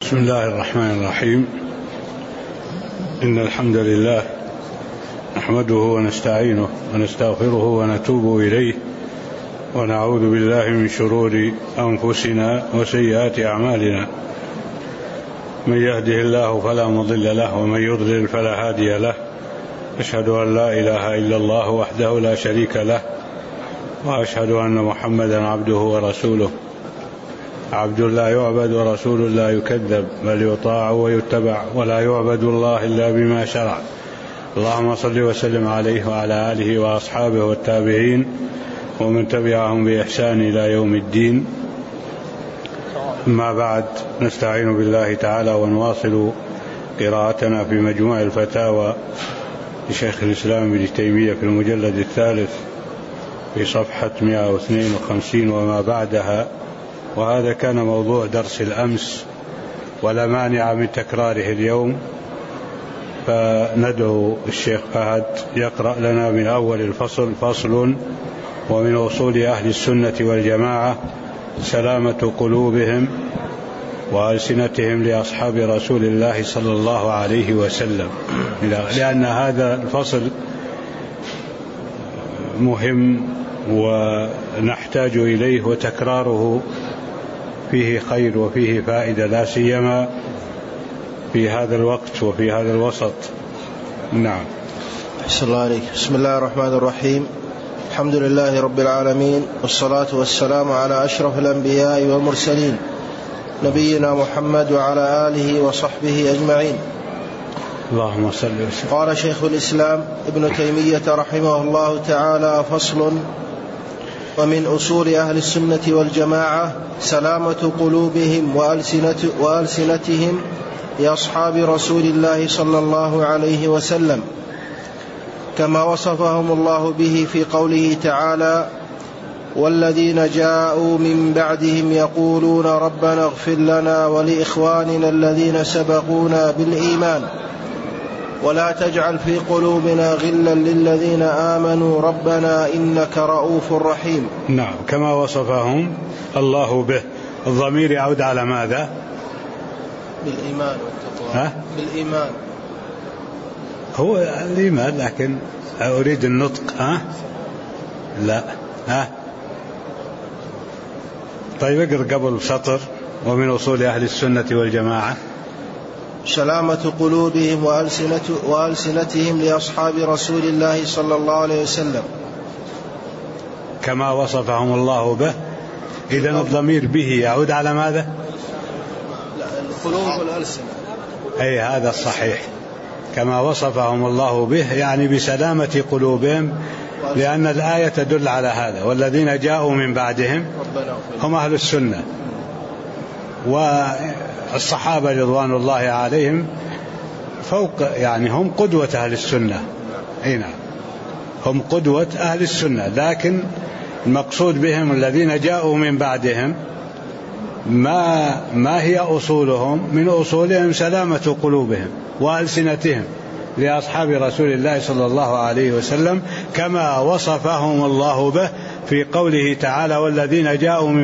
بسم الله الرحمن الرحيم. إن الحمد لله نحمده ونستعينه ونستغفره ونتوب إليه ونعوذ بالله من شرور أنفسنا وسيئات أعمالنا. من يهده الله فلا مضل له ومن يضلل فلا هادي له. أشهد أن لا إله إلا الله وحده لا شريك له وأشهد أن محمدا عبده ورسوله. عبد لا يعبد ورسول لا يكذب بل يطاع ويتبع ولا يعبد الله إلا بما شرع. اللهم صل وسلم عليه وعلى آله وأصحابه والتابعين ومن تبعهم بإحسان إلى يوم الدين. أما بعد، نستعين بالله تعالى ونواصل قراءتنا في مجموع الفتاوى لشيخ الإسلام ابن تيمية في المجلد الثالث في صفحة 152 وما بعدها، وهذا كان موضوع درس الأمس ولا مانع من تكراره اليوم، فندعو الشيخ فهد يقرأ لنا من أول الفصل: فصل: ومن أصول أهل السنة والجماعة سلامة قلوبهم وألسنتهم لأصحاب رسول الله صلى الله عليه وسلم. لأن هذا الفصل مهم ونحتاج إليه، وتكراره فيه خير وفيه فائدة، لا سيما في هذا الوقت وفي هذا الوسط. نعم. أحسن الله عليك. بسم الله الرحمن الرحيم. الحمد لله رب العالمين، والصلاة والسلام على أشرف الأنبياء والمرسلين نبينا محمد وعلى آله وصحبه أجمعين. اللهم صل وسلم. قال شيخ الإسلام ابن تيمية رحمه الله تعالى: فصل: ومن أصول أهل السنة والجماعة سلامة قلوبهم وألسنتهم لأصحاب رسول الله صلى الله عليه وسلم، كما وصفهم الله به في قوله تعالى: والذين جاءوا من بعدهم يقولون ربنا اغفر لنا ولإخواننا الذين سبقونا بالإيمان ولا تجعل في قلوبنا غلا للذين آمنوا ربنا إنك رؤوف رحيم. نعم، كما وصفهم الله به. الضمير يعود على ماذا؟ بالإيمان والتقوى. بالإيمان هو الإيمان، لكن أريد النطق. لا. طيب اقرأ قبل سطر: ومن أصول أهل السنة والجماعة سلامة قلوبهم وألسنتهم لأصحاب رسول الله صلى الله عليه وسلم، كما وصفهم الله به. إذن الضمير به يعود على ماذا؟ القلوب والألسنة. أي هذا الصحيح، كما وصفهم الله به، يعني بسلامة قلوبهم، لأن الآية تدل على هذا. والذين جاءوا من بعدهم هم أهل السنة، والصحابة رضوان الله عليهم فوق، يعني هم قدوة أهل السنة. نعم، هم قدوة أهل السنة، لكن المقصود بهم الذين جاءوا من بعدهم ما هي أصولهم؟ من أصولهم سلامة قلوبهم وألسنتهم لأصحاب رسول الله صلى الله عليه وسلم، كما وصفهم الله به في قوله تعالى: والذين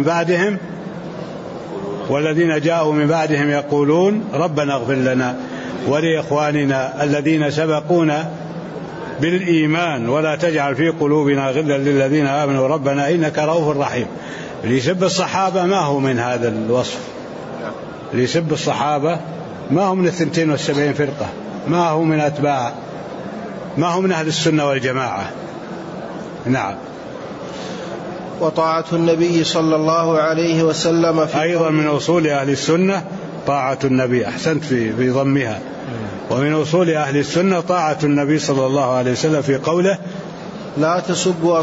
جاءوا من بعدهم يقولون ربنا اغفر لنا ولإخواننا الذين سبقونا بالإيمان ولا تجعل في قلوبنا غلا للذين آمنوا ربنا إنك رؤوف رحيم. اللي يسب الصحابة ما هو من هذا الوصف، اللي يسب الصحابة ما هو من 72 فرقة، ما هو من أتباع، ما هو من أهل السنة والجماعة. نعم. وطاعة النبي صلى الله عليه وسلم أيضا من أصول أهل السنة طاعة النبي. أحسنت في ضمها. ومن أصول أهل السنة طاعة النبي صلى الله عليه وسلم في قوله: لا تسبوا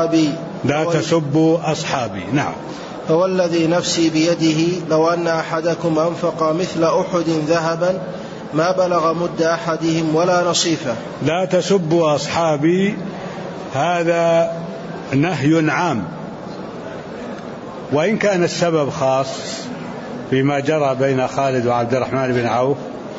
أصحابي. نعم. فوالذي نفسي بيده لو أن أحدكم أنفق مثل أحد ذهبا ما بلغ مد أحدهم ولا نصيفه. لا تسبوا أصحابي، هذا نهي عام، وإن كان السبب خاص فيما جرى بين خالد وعبد الرحمن بن عوف،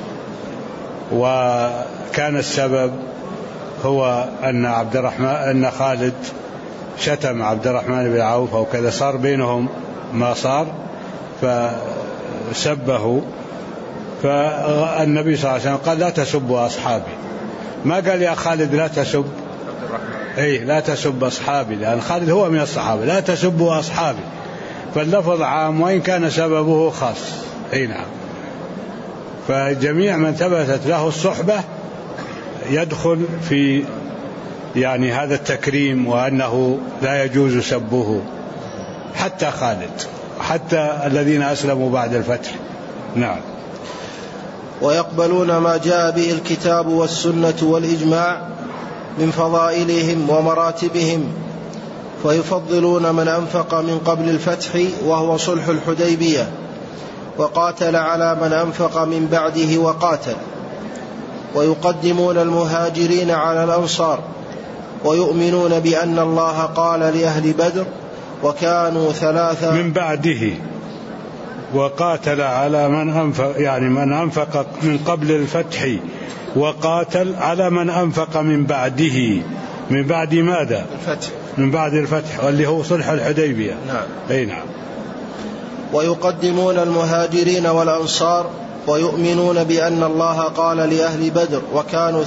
وكان السبب هو أن خالد شتم عبد الرحمن بن عوف أو كذا، صار بينهم ما صار، فسبه فالنبي صلى الله عليه وسلم قال لا تسبوا أصحابي، ما قال يا خالد لا تسب، لا تسب أصحابي، لأن خالد هو من الصحابة، لا تسبوا أصحابي، فاللفظ عام وإن كان سببه خاص. نعم. فجميع من ثبتت له الصحبة يدخل في يعني هذا التكريم، وأنه لا يجوز سبه، حتى خالد، حتى الذين أسلموا بعد الفتح. نعم. ويقبلون ما جاء به الكتاب والسنة والإجماع من فضائلهم ومراتبهم، فيفضلون من أنفق من قبل الفتح وهو صلح الحديبية، وقاتل على من أنفق من بعده وقاتل، ويقدمون المهاجرين على الأنصار، ويؤمنون بأن الله قال لأهل بدر وكانوا 3 من بعده، وقاتل على من أنفق، يعني من أنفق من قبل الفتح، وقاتل على من أنفق من بعده. من بعد ماذا؟ الفتح. من بعد الفتح، واللي هو صلح الحديبية. نعم. نعم. ويقدمون المهاجرين والأنصار، ويؤمنون بأن الله قال لأهل بدر وكانوا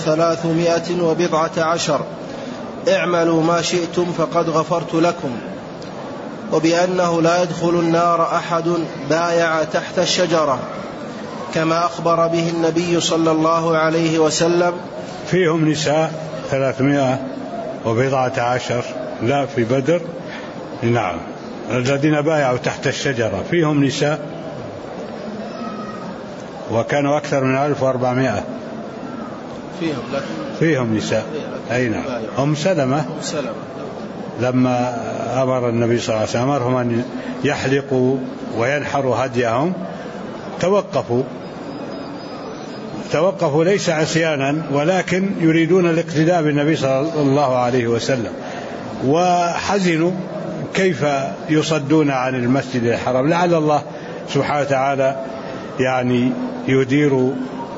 319 اعملوا ما شئتم فقد غفرت لكم، وبأنه لا يدخل النار أحد بايع تحت الشجرة، كما أخبر به النبي صلى الله عليه وسلم. فيهم نساء 319 لا في بدر. نعم. الذين بايعوا تحت الشجرة فيهم نساء، وكانوا أكثر من 1400. فيهم نساء. نعم. أم سلمة لما أمر النبي صلى الله عليه وسلم أمرهم أن يحلقوا وينحروا هديهم توقفوا ليس عصيانا، ولكن يريدون الاقتداء بالنبي صلى الله عليه وسلم، وحزنوا كيف يصدون عن المسجد الحرام. لعل الله سبحانه وتعالى يعني يدير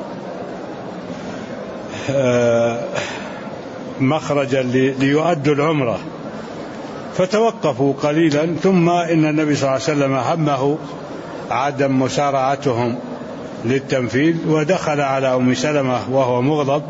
مخرجا ليؤدوا العمرة، فتوقفوا قليلا. ثم إن النبي صلى الله عليه وسلم همه عدم مسارعتهم للتنفيذ، ودخل على أم سلمة وهو مغضب،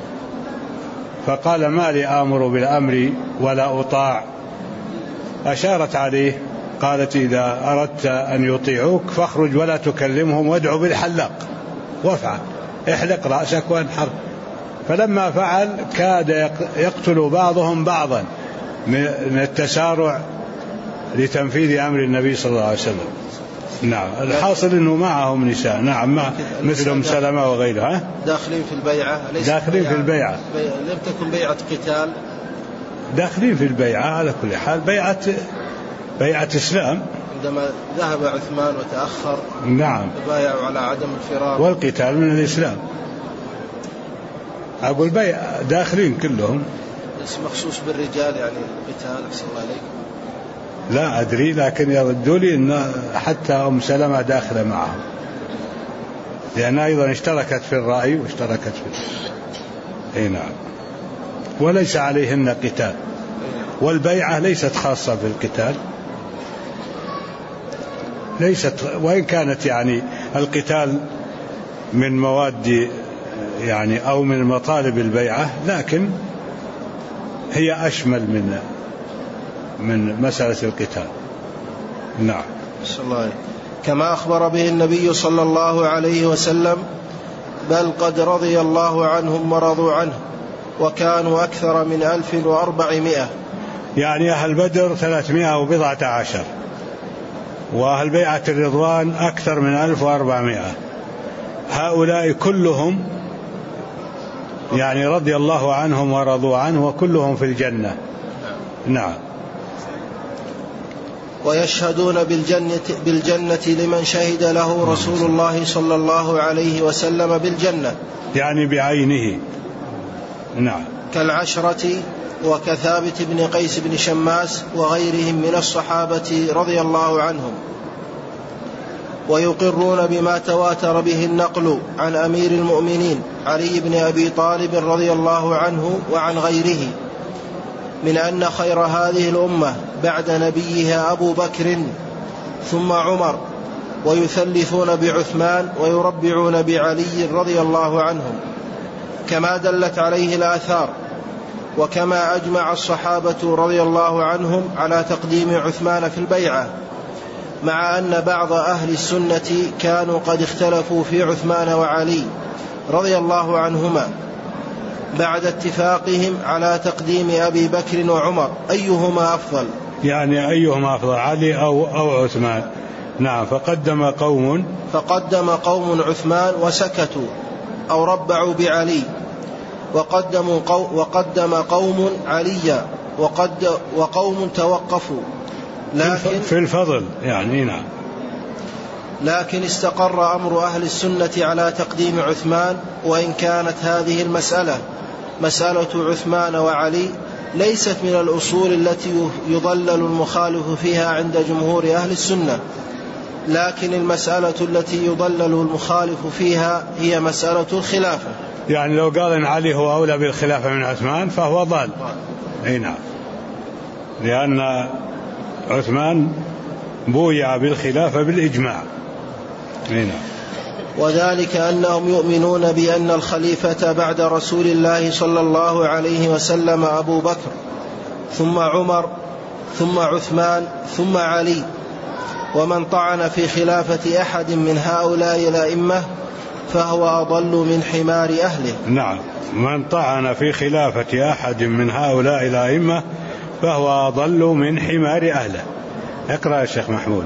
فقال ما لي آمر بالأمر ولا أطاع. أشارت عليه قالت إذا أردت أن يطيعوك فاخرج ولا تكلمهم وادعو بالحلاق، وافعل، احلق رأسك وانحر. فلما فعل كاد يقتل بعضهم بعضا من التسارع لتنفيذ أمر النبي صلى الله عليه وسلم. نعم. الحاصل أنه معهم نساء. نعم. مثل أم سلمة وغيرها داخلين في البيعة. داخلين في البيعة. لم تكن بيعة قتال، داخلين في البيعة على كل حال، بيعة إسلام. عندما ذهب عثمان وتأخر نعم بايعوا على عدم الفرار، والقتال من الإسلام. أقول بيع داخلين كلهم. بس مخصوص بالرجال يعني قتال. أحسن الله عليك. لا أدري، لكن يردوا لي أن حتى أم سلمة داخلة معهم، لأنها أيضا اشتركت في الرأي واشتركت في نعم. وليس عليهن قتال، والبيعة ليست خاصة بالقتال، وإن كانت يعني القتال من مواد يعني أو من مطالب البيعة، لكن هي أشمل من مسألة القتال. نعم. كما أخبر به النبي صلى الله عليه وسلم بل قد رضي الله عنهم ورضوا عنه وكانوا أكثر من 1400. يعني أهل بدر 319، وأهل بيعة الرضوان أكثر من 1400. هؤلاء كلهم يعني رضي الله عنهم ورضوا عنه، وكلهم في الجنة. نعم. ويشهدون بالجنة لمن شهد له رسول الله صلى الله عليه وسلم بالجنة، يعني بعينه. نعم. كالعشرة وكثابت بن قيس بن شماس وغيرهم من الصحابة رضي الله عنهم. ويقرون بما تواتر به النقل عن أمير المؤمنين علي بن أبي طالب رضي الله عنه وعن غيره من أن خير هذه الأمة بعد نبيها أبو بكر ثم عمر ويثلثون بعثمان ويربعون بعلي رضي الله عنهم، كما دلت عليه الآثار، وكما أجمع الصحابة رضي الله عنهم على تقديم عثمان في البيعة، مع أن بعض أهل السنة كانوا قد اختلفوا في عثمان وعلي رضي الله عنهما بعد اتفاقهم على تقديم أبي بكر وعمر، أيهما أفضل؟ يعني أيهما أفضل، علي أو عثمان؟ نعم. فقدم قوم عثمان وسكتوا أو ربعوا بعلي، وقدم قوم عليا، وقوم توقفوا، لكن في الفضل يعني. نعم. لكن استقر أمر أهل السنة على تقديم عثمان، وإن كانت هذه المسألة مسألة عثمان وعلي ليست من الأصول التي يضلل المخالف فيها عند جمهور أهل السنة، لكن المسألة التي يضلل المخالف فيها هي مسألة الخلافة. يعني لو قال إن علي هو أولى بالخلافة من عثمان فهو ضال. أي نعم، لأن عثمان بويع بالخلافة بالإجماع. أي نعم. وذلك أنهم يؤمنون بأن الخليفة بعد رسول الله صلى الله عليه وسلم أبو بكر، ثم عمر، ثم عثمان، ثم علي، ومن طعن في خلافة أحد من هؤلاء الأئمة فهو أضل من حمار أهله. نعم، من طعن في خلافة أحد من هؤلاء الأئمة فهو أضل من حمار أهله. اقرأ يا شيخ محمود.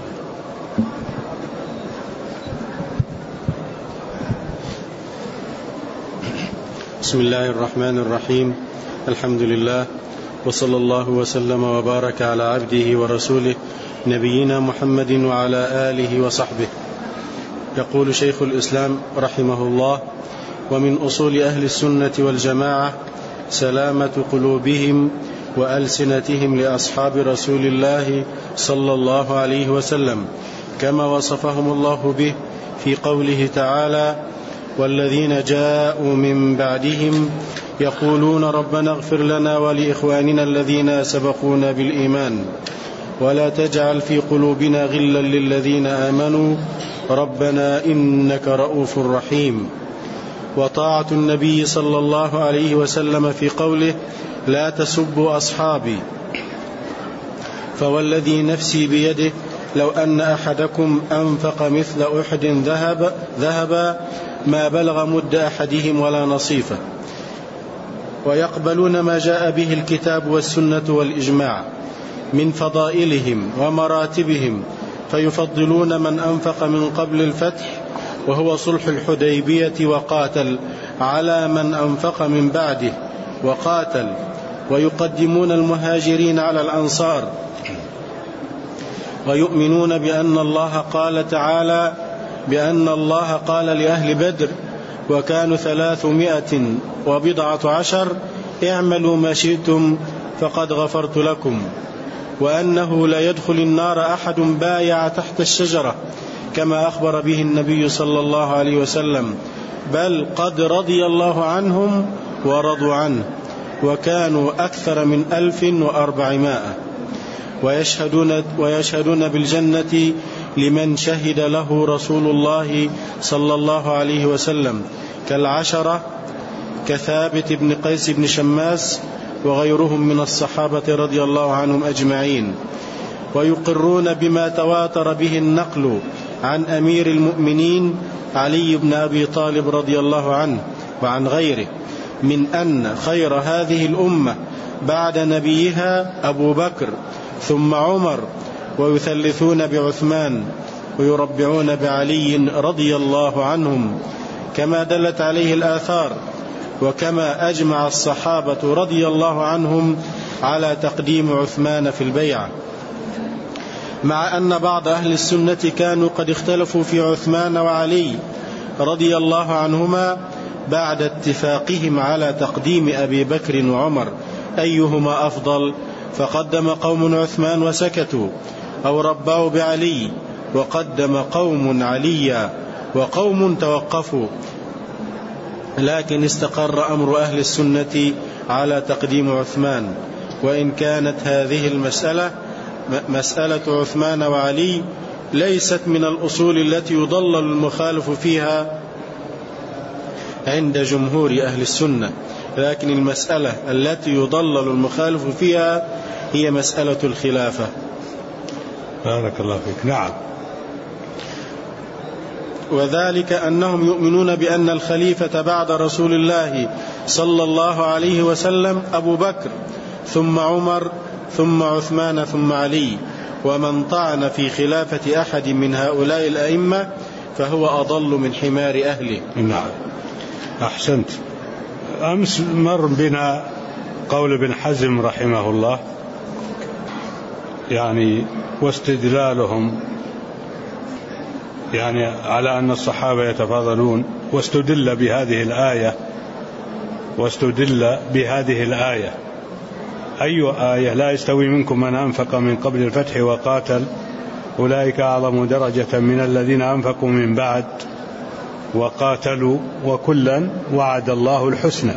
بسم الله الرحمن الرحيم. الحمد لله، وصلى الله وسلم وبارك على عبده ورسوله نبينا محمد وعلى آله وصحبه. يقول شيخ الإسلام رحمه الله: ومن أصول أهل السنة والجماعة سلامة قلوبهم وألسنتهم لأصحاب رسول الله صلى الله عليه وسلم، كما وصفهم الله به في قوله تعالى: والذين جاءوا من بعدهم يقولون ربنا اغفر لنا ولإخواننا الذين سبقونا بالإيمان ولا تجعل في قلوبنا غلا للذين آمنوا ربنا إنك رؤوف رحيم. وطاعة النبي صلى الله عليه وسلم في قوله: لا تسبوا أصحابي، فوالذي نفسي بيده لو أن أحدكم أنفق مثل أحد ذهبا ما بلغ مد أحدهم ولا نصيفه. ويقبلون ما جاء به الكتاب والسنة والإجماع من فضائلهم ومراتبهم، فيفضلون من أنفق من قبل الفتح وهو صلح الحديبية وقاتل على من أنفق من بعده وقاتل، ويقدمون المهاجرين على الأنصار، ويؤمنون بأن الله قال لأهل بدر وكانوا 310 اعملوا ما شئتم فقد غفرت لكم، وأنه لا يدخل النار أحد بايع تحت الشجرة كما أخبر به النبي صلى الله عليه وسلم، بل قد رضي الله عنهم ورضوا عنه، وكانوا أكثر من 1400. ويشهدون بالجنة لمن شهد له رسول الله صلى الله عليه وسلم كالعشرة كثابت بن قيس بن شماس وغيرهم من الصحابة رضي الله عنهم أجمعين. ويقرون بما تواتر به النقل عن أمير المؤمنين علي بن أبي طالب رضي الله عنه وعن غيره من أن خير هذه الأمة بعد نبيها أبو بكر ثم عمر، ويثلثون بعثمان ويربعون بعلي رضي الله عنهم، كما دلت عليه الآثار، وكما أجمع الصحابة رضي الله عنهم على تقديم عثمان في البيعة، مع أن بعض أهل السنة كانوا قد اختلفوا في عثمان وعلي رضي الله عنهما بعد اتفاقهم على تقديم أبي بكر وعمر أيهما أفضل، فقدم قوم عثمان وسكتوا أو ربوا بعلي، وقدم قوم عليا، وقوم توقفوا، لكن استقر أمر أهل السنة على تقديم عثمان، وإن كانت هذه المسألة مسألة عثمان وعلي ليست من الأصول التي يضلل المخالف فيها عند جمهور أهل السنة، لكن المسألة التي يضلل المخالف فيها هي مسألة الخلافة. بارك الله فيك. نعم. وذلك أنهم يؤمنون بأن الخليفة بعد رسول الله صلى الله عليه وسلم أبو بكر ثم عمر ثم عثمان ثم علي، ومن طعن في خلافة أحد من هؤلاء الأئمة فهو أضل من حمار أهله. نعم أحسنت. أمس مر بنا قول ابن حزم رحمه الله يعني واستدلالهم يعني على أن الصحابة يتفاضلون، واستدل بهذه الآية. أي آية؟ لا يستوي منكم من أنفق من قبل الفتح وقاتل أولئك أعظم درجة من الذين أنفقوا من بعد وقاتلوا وكلا وعد الله الحسنى.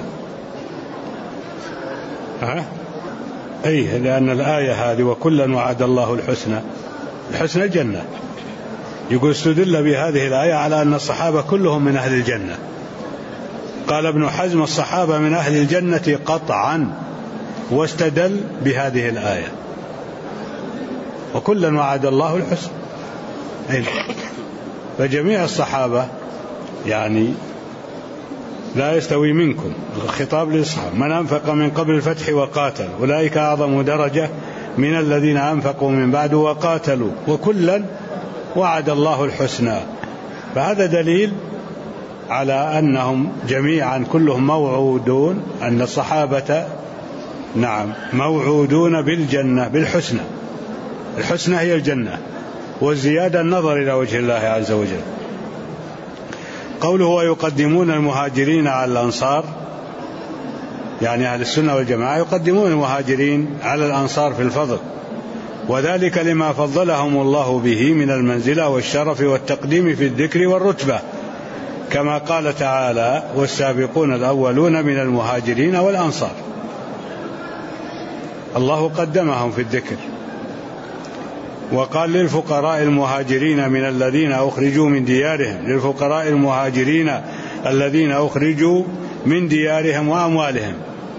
لأن الآية هذه وكلا وعد الله الحسنى الجنة. يقول استدل بهذه الآية على أن الصحابة كلهم من أهل الجنة. قال ابن حزم الصحابة من أهل الجنة قطعا، واستدل بهذه الآية وكلا وعد الله الحسنى. فجميع الصحابة يعني لا يستوي منكم، الخطاب للصحابة، من أنفق من قبل الفتح وقاتل أولئك أعظم درجة من الذين أنفقوا من بعد وقاتلوا وكلا وعد الله الحسنى. فهذا دليل على أنهم جميعا كلهم موعودون، أن الصحابة نعم موعودون بالجنة بالحسنى. الحسنى هي الجنة، والزيادة النظر إلى وجه الله عز وجل. قوله ويقدمون المهاجرين على الأنصار، يعني أهل السنة والجماعة يقدمون المهاجرين على الأنصار في الفضل، وذلك لما فضلهم الله به من المنزلة والشرف والتقديم في الذكر والرتبة، كما قال تعالى والسابقون الأولون من المهاجرين والأنصار. الله قدمهم في الذكر. وقال للفقراء المهاجرين من الذين أخرجوا من ديارهم، للفقراء المهاجرين الذين أخرجوا من ديارهم وأموالهم.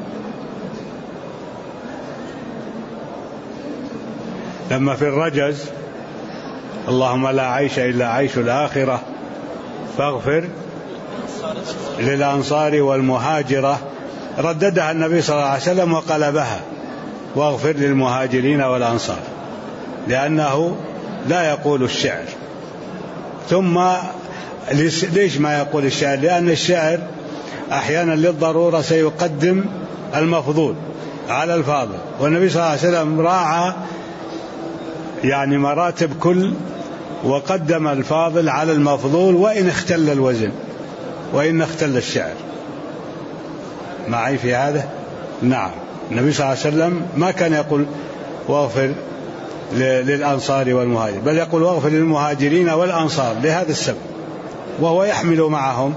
لما في الرجز اللهم لا عيش إلا عيش الآخرة فاغفر للأنصار والمهاجرة، رددها النبي صلى الله عليه وسلم وقلبها واغفر للمهاجرين والأنصار، لأنه لا يقول الشعر. ثم ليش ما يقول الشعر؟ لأن الشعر أحيانا للضرورة سيقدم المفضول على الفاضل، والنبي صلى الله عليه وسلم راعى يعني مراتب كل، وقدم الفاضل على المفضول وإن اختل الوزن وإن اختل الشعر. معي في هذا؟ نعم. النبي صلى الله عليه وسلم ما كان يقول واغفر للأنصار والمهاجرين، بل يقول واغفر للمهاجرين والأنصار لهذا السبب، وهو يحمل معهم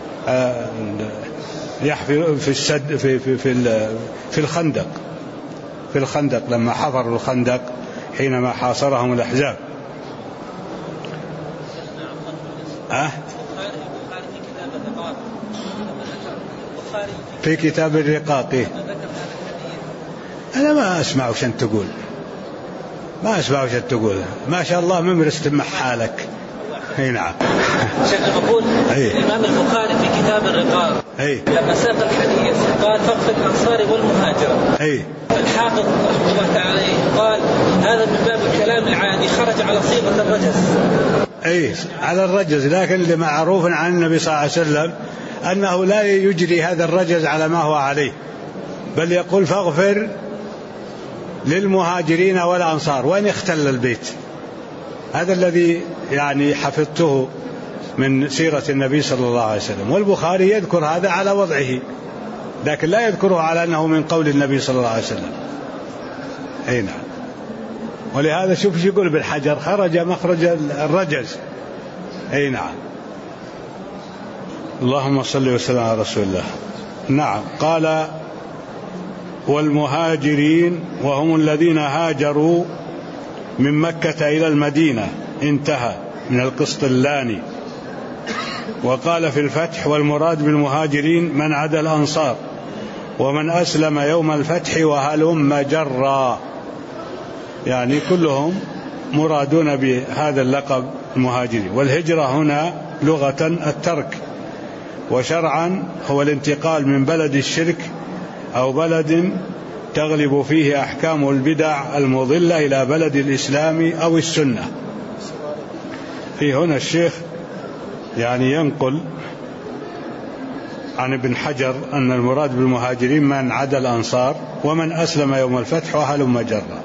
يحفر في السد في الخندق لما حفروا الخندق حينما حاصرهم الأحزاب. في كتاب الرقاق. أنا ما أسمع وش أنت تقول، ما شاء الله ممرس تمح حالك. نعم. شيخ بقول الإمام البخاري في كتاب الرقاق لما ساق الحديث قال فقط الأنصار والمهاجرة. الحافظ رحمه الله تعالى قال هذا من باب الكلام العادي، خرج على صيغة الرجز. على الرجز، لكن اللي معروف عن النبي صلى الله عليه وسلم أنه لا يجري هذا الرجز على ما هو عليه، بل يقول فاغفر للمهاجرين والأنصار وإن اختل البيت. هذا الذي يعني حفظته من سيرة النبي صلى الله عليه وسلم. والبخاري يذكر هذا على وضعه، لكن لا يذكره على أنه من قول النبي صلى الله عليه وسلم. نعم. ولهذا شوف يقول بالحجر خرج مخرج الرجز. نعم. اللهم صل وسلم على رسول الله. نعم. قال والمهاجرين وهم الذين هاجروا من مكة إلى المدينة، انتهى من القسطلاني. وقال في الفتح: والمراد بالمهاجرين من عدا الأنصار ومن أسلم يوم الفتح وهلم جرا، يعني كلهم مرادون بهذا اللقب المهاجرين. والهجرة هنا لغة الترك، وشرعا هو الانتقال من بلد الشرك أو بلد تغلب فيه أحكام البدع المضلة إلى بلد الإسلام أو السنة. في هنا الشيخ يعني ينقل عن ابن حجر أن المراد بالمهاجرين من عدا الأنصار ومن أسلم يوم الفتح وهلم جرا،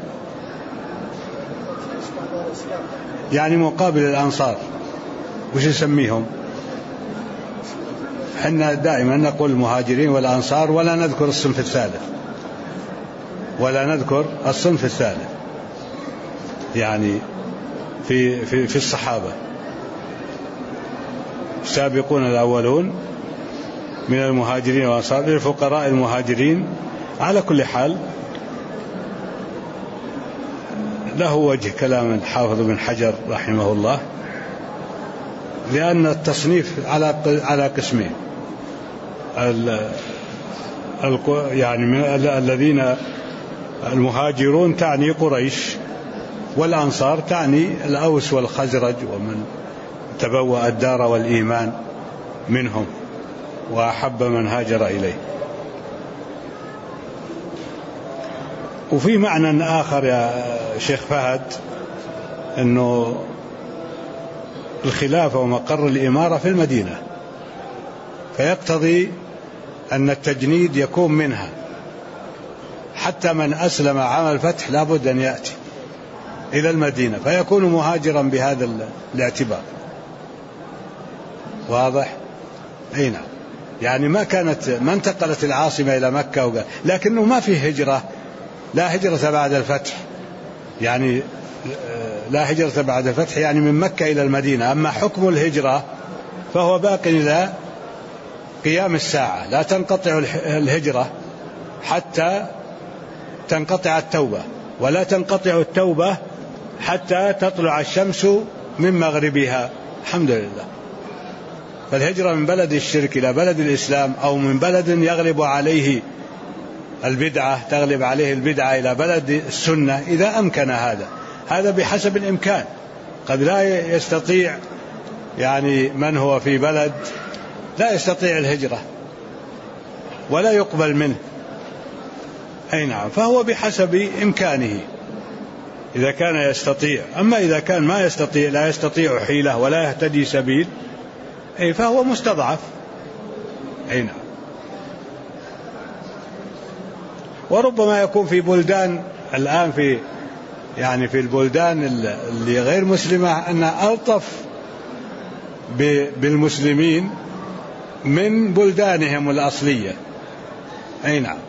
يعني مقابل الأنصار وش نسميهم؟ حنا دائما نقول المهاجرين والأنصار ولا نذكر الصنف الثالث، يعني في الصحابة السابقون الأولون من المهاجرين والأنصار للفقراء المهاجرين. على كل حال له وجه كلام الحافظ بن حجر رحمه الله، لأن التصنيف على قسمين، يعني من الذين المهاجرون تعني قريش، والأنصار تعني الأوس والخزرج ومن تبوأ الدار والإيمان منهم وأحب من هاجر إليه. وفي معنى آخر يا شيخ فهد، أنه الخلافة ومقر الإمارة في المدينة، فيقتضي أن التجنيد يكون منها، حتى من أسلم عام الفتح لابد أن يأتي إلى المدينة فيكون مهاجرا بهذا الاعتبار. واضح؟ أي نعم. يعني ما انتقلت العاصمة إلى مكة لكنه ما فيه هجرة، لا هجرة بعد الفتح، يعني لا هجرة بعد الفتح يعني من مكة إلى المدينة. أما حكم الهجرة فهو باق إلى قيام الساعة، لا تنقطع الهجرة حتى تنقطع التوبة، ولا تنقطع التوبة حتى تطلع الشمس من مغربها. الحمد لله. فالهجرة من بلد الشرك إلى بلد الإسلام، أو من بلد يغلب عليه البدعة تغلب عليه البدعة إلى بلد السنة، إذا أمكن هذا بحسب الإمكان. قد لا يستطيع، يعني من هو في بلد لا يستطيع الهجرة ولا يقبل منه، أي نعم، فهو بحسب إمكانه إذا كان يستطيع. أما إذا كان ما يستطيع، لا يستطيع حيلة ولا يهتدي سبيل، فهو مستضعف، أي نعم. وربما يكون في بلدان الآن في البلدان اللي غير مسلمة أنها ألطف بالمسلمين من بلدانهم الأصلية، أي نعم.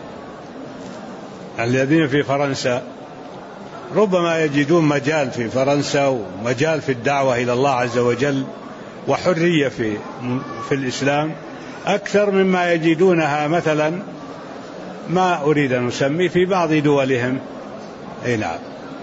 الذين في فرنسا ربما يجدون مجال في فرنسا ومجال في الدعوة إلى الله عز وجل وحرية في الإسلام أكثر مما يجدونها مثلا، ما أريد أن أسمي، في بعض دولهم، أي نعم.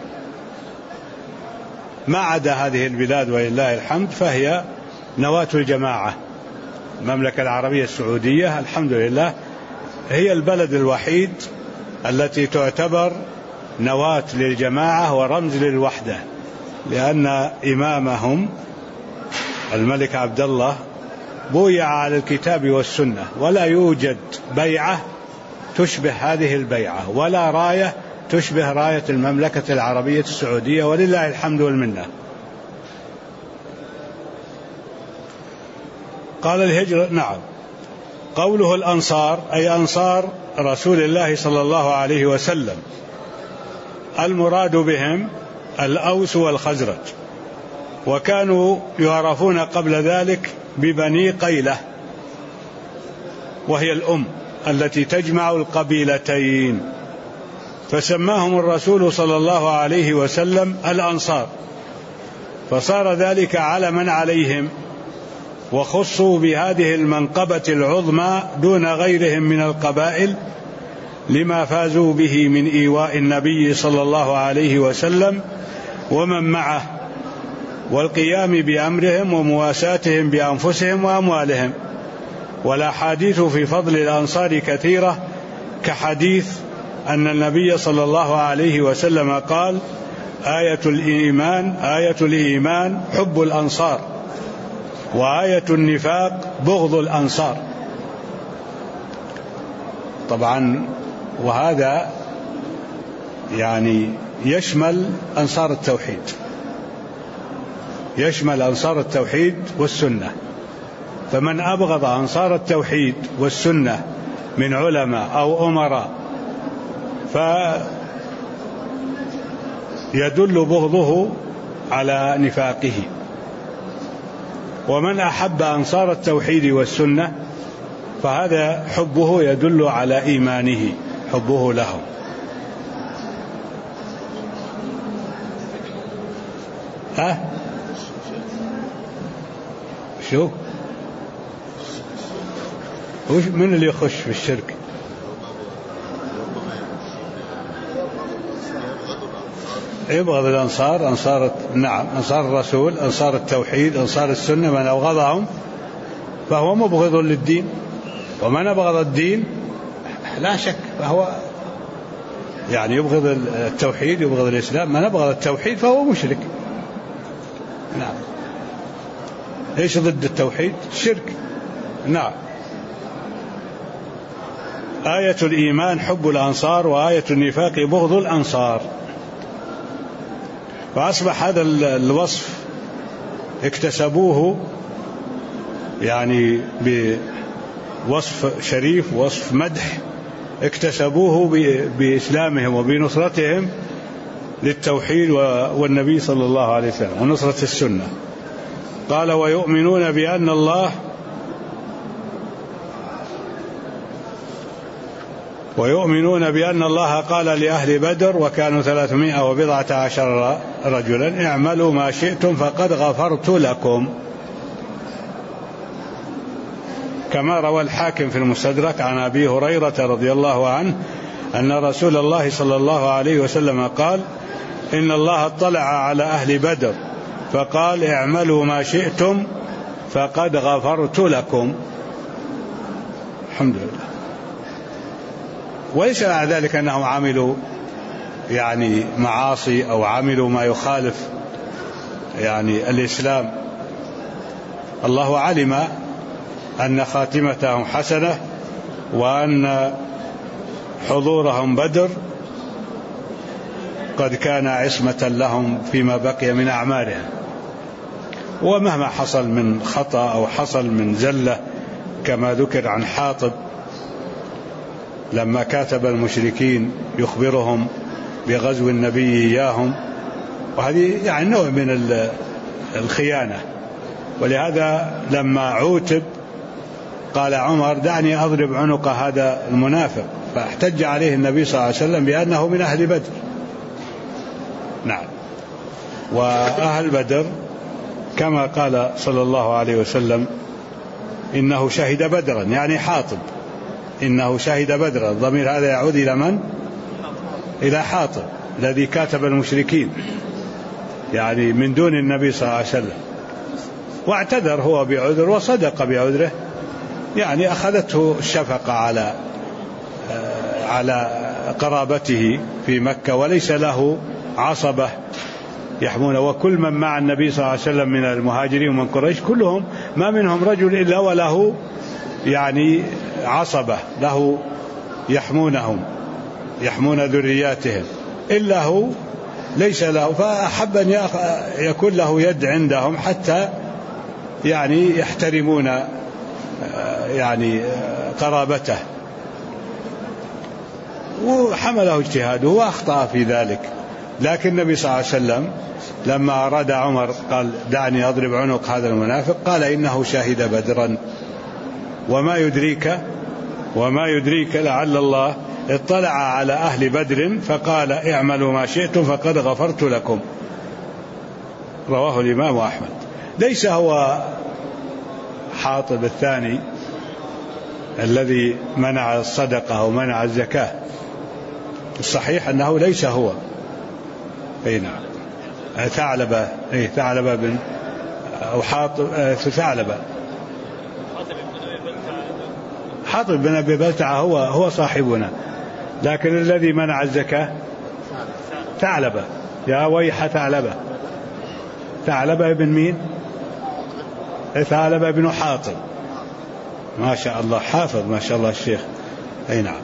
ما عدا هذه البلاد ولله الحمد فهي نواة الجماعة. المملكة العربية السعودية الحمد لله هي البلد الوحيد التي تعتبر نواة للجماعة ورمز للوحدة، لأن إمامهم الملك عبد الله بويع على الكتاب والسنة، ولا يوجد بيعة تشبه هذه البيعة، ولا راية تشبه راية المملكة العربية السعودية، ولله الحمد والمنة. قال الهجرة، نعم. قوله الأنصار أي أنصار رسول الله صلى الله عليه وسلم، المراد بهم الأوس والخزرج، وكانوا يعرفون قبل ذلك ببني قيلة، وهي الأم التي تجمع القبيلتين، فسماهم الرسول صلى الله عليه وسلم الأنصار، فصار ذلك علما عليهم، وخصوا بهذه المنقبة العظمى دون غيرهم من القبائل لما فازوا به من إيواء النبي صلى الله عليه وسلم ومن معه والقيام بأمرهم ومواساتهم بأنفسهم وأموالهم. والأحاديث في فضل الأنصار كثيرة، كحديث أن النبي صلى الله عليه وسلم قال: آية الإيمان حب الأنصار، وآية النفاق بغض الأنصار. طبعا وهذا يعني يشمل أنصار التوحيد، يشمل أنصار التوحيد والسنة. فمن أبغض أنصار التوحيد والسنة من علماء أو أمراء فيدل بغضه على نفاقه. ومن أحب أنصار التوحيد والسنة فهذا حبه يدل على إيمانه، حبه لهم. شو من اللي يخش في الشرك؟ يبغض الأنصار، أنصار الرسول، أنصار التوحيد، أنصار السنة. من أبغضهم فهو مبغض للدين، ومن أبغض الدين لا شك فهو يعني يبغض التوحيد، يبغض الإسلام. من أبغض التوحيد فهو مشرك. نعم. إيش ضد التوحيد؟ الشرك. نعم. آية الإيمان حب الأنصار، وآية النفاق بغض الأنصار. فأصبح هذا الوصف اكتسبوه يعني بوصف شريف، وصف مدح، اكتسبوه بإسلامهم وبنصرتهم للتوحيد والنبي صلى الله عليه وسلم ونصرة السنة. قال: ويؤمنون بأن الله قال لأهل بدر وكانوا 310 رجلا: اعملوا ما شئتم فقد غفرت لكم. كما روى الحاكم في المستدرك عن أبي هريرة رضي الله عنه أن رسول الله صلى الله عليه وسلم قال: إن الله اطلع على أهل بدر فقال: اعملوا ما شئتم فقد غفرت لكم. الحمد لله. وليس مع ذلك أنهم عملوا يعني معاصي أو عملوا ما يخالف يعني الإسلام. الله علم أن خاتمتهم حسنة، وأن حضورهم بدر قد كان عصمة لهم فيما بقي من أعمالهم. ومهما حصل من خطأ أو حصل من زلة، كما ذكر عن حاطب لما كاتب المشركين يخبرهم بغزو النبي إياهم، وهذه يعني نوع من الخيانة. ولهذا لما عوتب قال عمر: دعني أضرب عنق هذا المنافق، فاحتج عليه النبي صلى الله عليه وسلم بأنه من أهل بدر. نعم. وأهل بدر كما قال صلى الله عليه وسلم: إنه شهد بدرا، يعني حاطب إنه شهد بدرا. الضمير هذا يعود إلى من؟ إلى حاطب الذي كاتب المشركين يعني من دون النبي صلى الله عليه وسلم، واعتذر هو بعذر وصدق بعذره، يعني أخذته الشفقة على قرابته في مكة، وليس له عصبة يحمونه. وكل من مع النبي صلى الله عليه وسلم من المهاجرين ومن قريش كلهم ما منهم رجل إلا وله يعني عصبة له يحمونهم، يحمون ذرياتهم، إلا هو ليس له. فأحب أن يكون له يد عندهم حتى يعني يحترمون يعني قرابته. وحمله اجتهاده وأخطأ في ذلك. لكن النبي صلى الله عليه وسلم لما أراد عمر قال: دعني أضرب عنق هذا المنافق، قال: إنه شهد بدرا، وما يدريك لعل الله اطلع على أهل بدر فقال: اعملوا ما شئتم فقد غفرت لكم. رواه الإمام أحمد. ليس هو حاطب الثاني الذي منع الصدقة أو منع الزكاة، الصحيح أنه ليس هو. أي نعم. ثعلبة، ثعلبة بن أو ثعلبة. حاطب بن أبي بلتعة هو صاحبنا، لكن الذي منع الزكاة ثعلبة. يا ويح ثعلبة. ثعلبة بن مين؟ ثعلبة بن حاطب. ما شاء الله حافظ ما شاء الله الشيخ. أي نعم.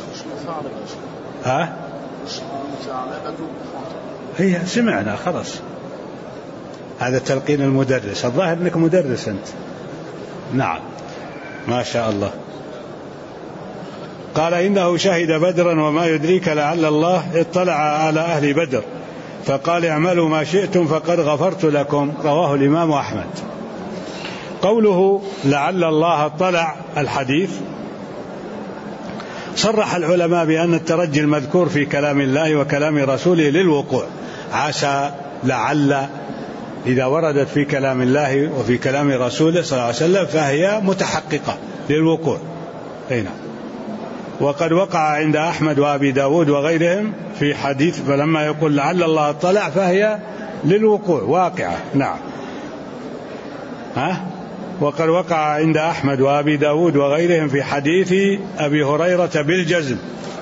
هي سمعنا خلاص، هذا تلقين المدرس. الظاهر انك مدرس انت. نعم ما شاء الله. قال إنه شهد بدرا وما يدريك لعل الله اطلع على أهل بدر فقال اعملوا ما شئتم فقد غفرت لكم. رواه الإمام أحمد. قوله لعل الله اطلع، الحديث صرح العلماء بأن الترجي المذكور في كلام الله وكلام رسوله للوقوع. عسى، لعل، إذا وردت في كلام الله وفي كلام رسوله صلى الله عليه وسلم فهي متحققة للوقوع. هنا وقد وقع عند أحمد وأبي داود وغيرهم في حديث، فلما يقول لعل الله اطلع فهي للوقوع واقعة. نعم. وقد وقع عند أحمد وأبي داود وغيرهم في حديث أبي هريرة بالجزم،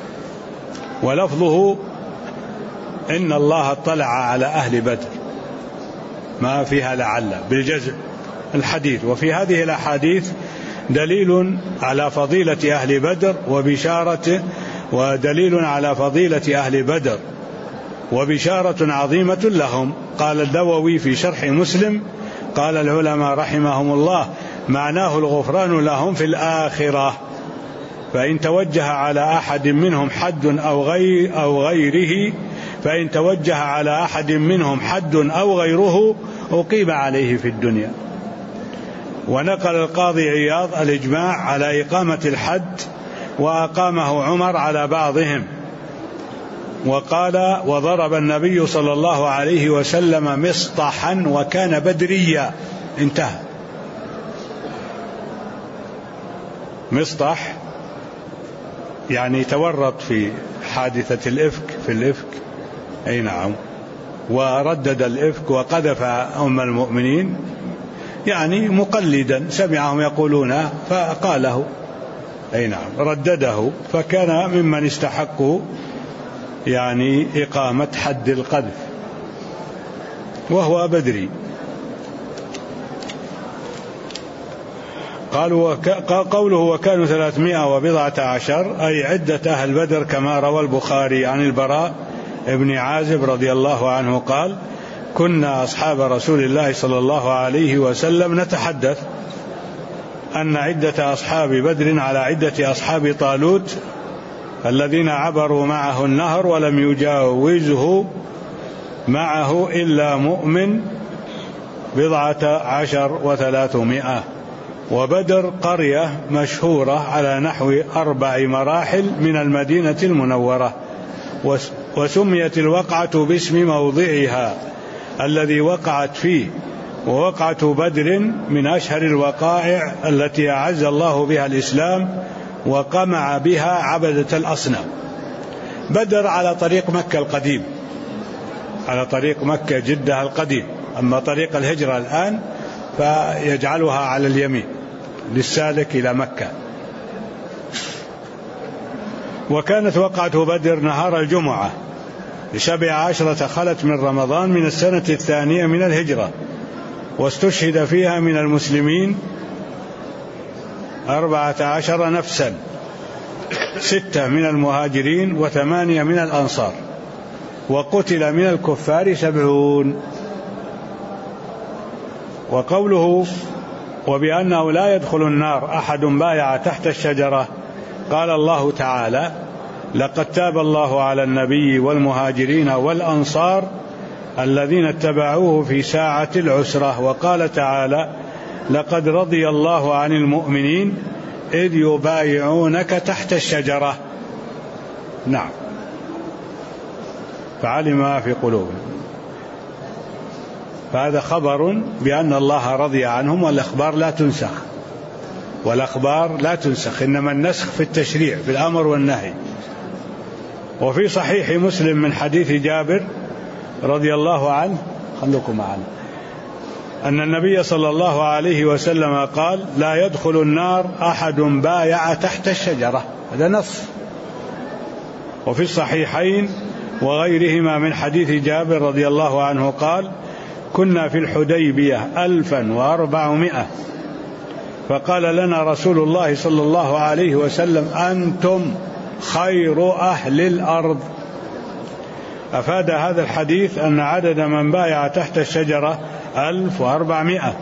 ولفظه إن الله اطلع على أهل بدر، ما فيها لعل، بالجزم الحديث. وفي هذه الأحاديث دليل على فضيلة أهل بدر وبشارة، ودليل على فضيلة أهل بدر وبشارة عظيمة لهم. قال النووي في شرح مسلم قال العلماء رحمهم الله معناه الغفران لهم في الآخرة، فإن توجه على أحد منهم حد أو غيره، فإن توجه على أحد منهم حد أو غيره أقيم عليه في الدنيا. ونقل القاضي عياض الإجماع على إقامة الحد، وأقامه عمر على بعضهم. وقال وضرب النبي صلى الله عليه وسلم مصطحا وكان بدريا. انتهى. مصطح يعني تورط في حادثة الإفك، في الإفك. أي نعم. وردد الإفك وقذف أم المؤمنين، يعني مقلدا سمعهم يقولون فقاله. أي نعم. ردده، فكان ممن استحقوا يعني إقامة حد القذف، وهو بدري. قوله وكانوا 310 أي عدة أهل بدر، كما روى البخاري عن البراء ابن عازب رضي الله عنه قال كنا أصحاب رسول الله صلى الله عليه وسلم نتحدث أن عدة أصحاب بدر على عدة أصحاب طالوت الذين عبروا معه النهر ولم يجاوزه معه إلا مؤمن 300. وبدر قرية مشهورة على نحو 4 مراحل من المدينة المنورة، وسميت الوقعة باسم موضعها الذي وقعت فيه. ووقعة بدر من أشهر الوقائع التي أعز الله بها الإسلام وقمع بها عبدة الأصنام. بدر على طريق مكة القديم، على طريق مكة جدة القديم، أما طريق الهجرة الآن فيجعلها على اليمين للسالك إلى مكة. وكانت وقعة بدر نهار الجمعة 17 خلت من رمضان من السنة 2 من الهجرة، واستشهد فيها من المسلمين 14 نفسا، 6 من المهاجرين و8 من الأنصار، وقتل من الكفار 70. وقوله وبأنه لا يدخل النار أحد بايع تحت الشجرة، قال الله تعالى لقد تاب الله على النبي والمهاجرين والأنصار الذين اتبعوه في ساعة العسرة. وقال تعالى لقد رضي الله عن المؤمنين إذ يبايعونك تحت الشجرة. نعم. فعلم ما في قلوبهم. فهذا خبر بأن الله رضي عنهم، والأخبار لا تنسخ، والأخبار لا تنسخ، إنما النسخ في التشريع في الأمر والنهي. وفي صحيح مسلم من حديث جابر رضي الله عنه خلوكم معنا. أن النبي صلى الله عليه وسلم قال: لا يدخل النار أحد بايع تحت الشجرة. هذا نص. وفي الصحيحين وغيرهما من حديث جابر رضي الله عنه قال: كنا في الحديبية 1400 فقال لنا رسول الله صلى الله عليه وسلم: أنتم خير أهل الأرض. أفاد هذا الحديث أن عدد من بايع تحت الشجرة 1400.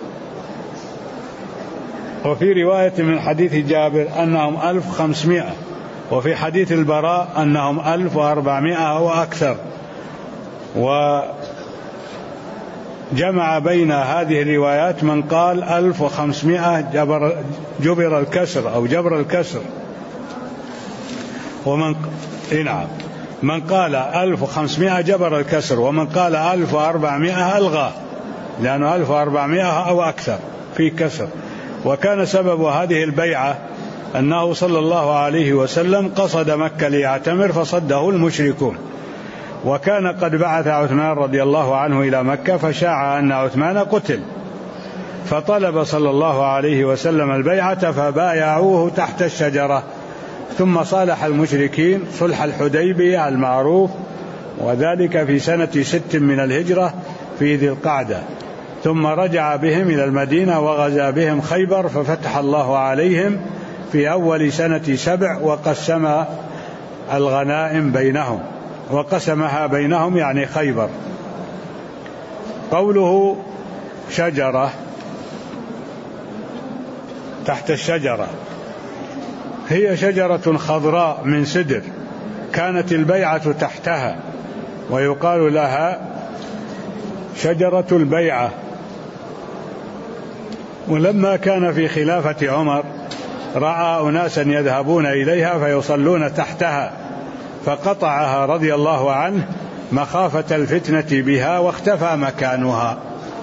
وفي رواية من حديث جابر أنهم 1500، وفي حديث البراء أنهم 1400 أو أكثر. وجمع بين هذه الروايات من قال 1500 جبر الكسر أو جبر الكسر، ومن من قال 1500 جبر الكسر، ومن قال 1400 ألغى، لأنه 1400 أو أكثر في كسر. وكان سبب هذه البيعة أنه صلى الله عليه وسلم قصد مكة ليعتمر فصده المشركون، وكان قد بعث عثمان رضي الله عنه إلى مكة فشاع أن عثمان قتل، فطلب صلى الله عليه وسلم البيعة فبايعوه تحت الشجرة. ثم صالح المشركين صلح الحديبية المعروف، وذلك في سنة 6 من الهجرة في ذي القعدة. ثم رجع بهم إلى المدينة وغزا بهم خيبر ففتح الله عليهم في أول سنة 7، وقسم الغنائم بينهم، وقسمها بينهم يعني خيبر. قوله شجرة تحت الشجرة، هي شجرة خضراء من سدر كانت البيعة تحتها، ويقال لها شجرة البيعة. ولما كان في خلافة عمر رأى أناسا يذهبون إليها فيصلون تحتها فقطعها رضي الله عنه مخافة الفتنة بها، واختفى مكانها.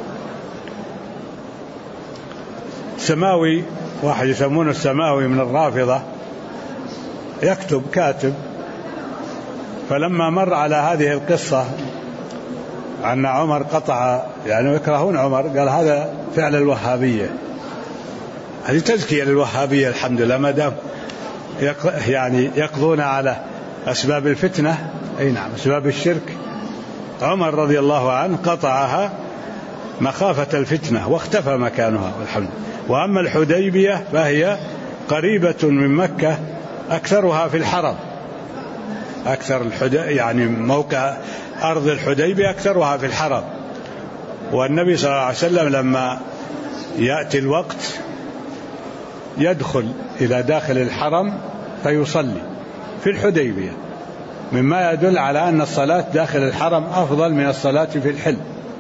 سماوي، واحد يسمونه السماوي من الرافضة، يكتب كاتب، فلما مر على هذه القصة أن عمر قطع، يعني يكرهون عمر، قال هذا فعل الوهابية، هذه تزكية للوهابية الحمد لله، ما دام يعني يقضون على أسباب الفتنة، أي نعم أسباب الشرك. عمر رضي الله عنه قطعها مخافة الفتنة واختفى مكانها والحمد. وأما الحديبية فهي قريبة من مكة، أكثرها في الحرم، أكثر يعني موقع أرض الحديبية أكثرها في الحرم. والنبي صلى الله عليه وسلم لما يأتي الوقت يدخل إلى داخل الحرم فيصلي في الحديبية، مما يدل على أن الصلاة داخل الحرم أفضل من الصلاة في الحل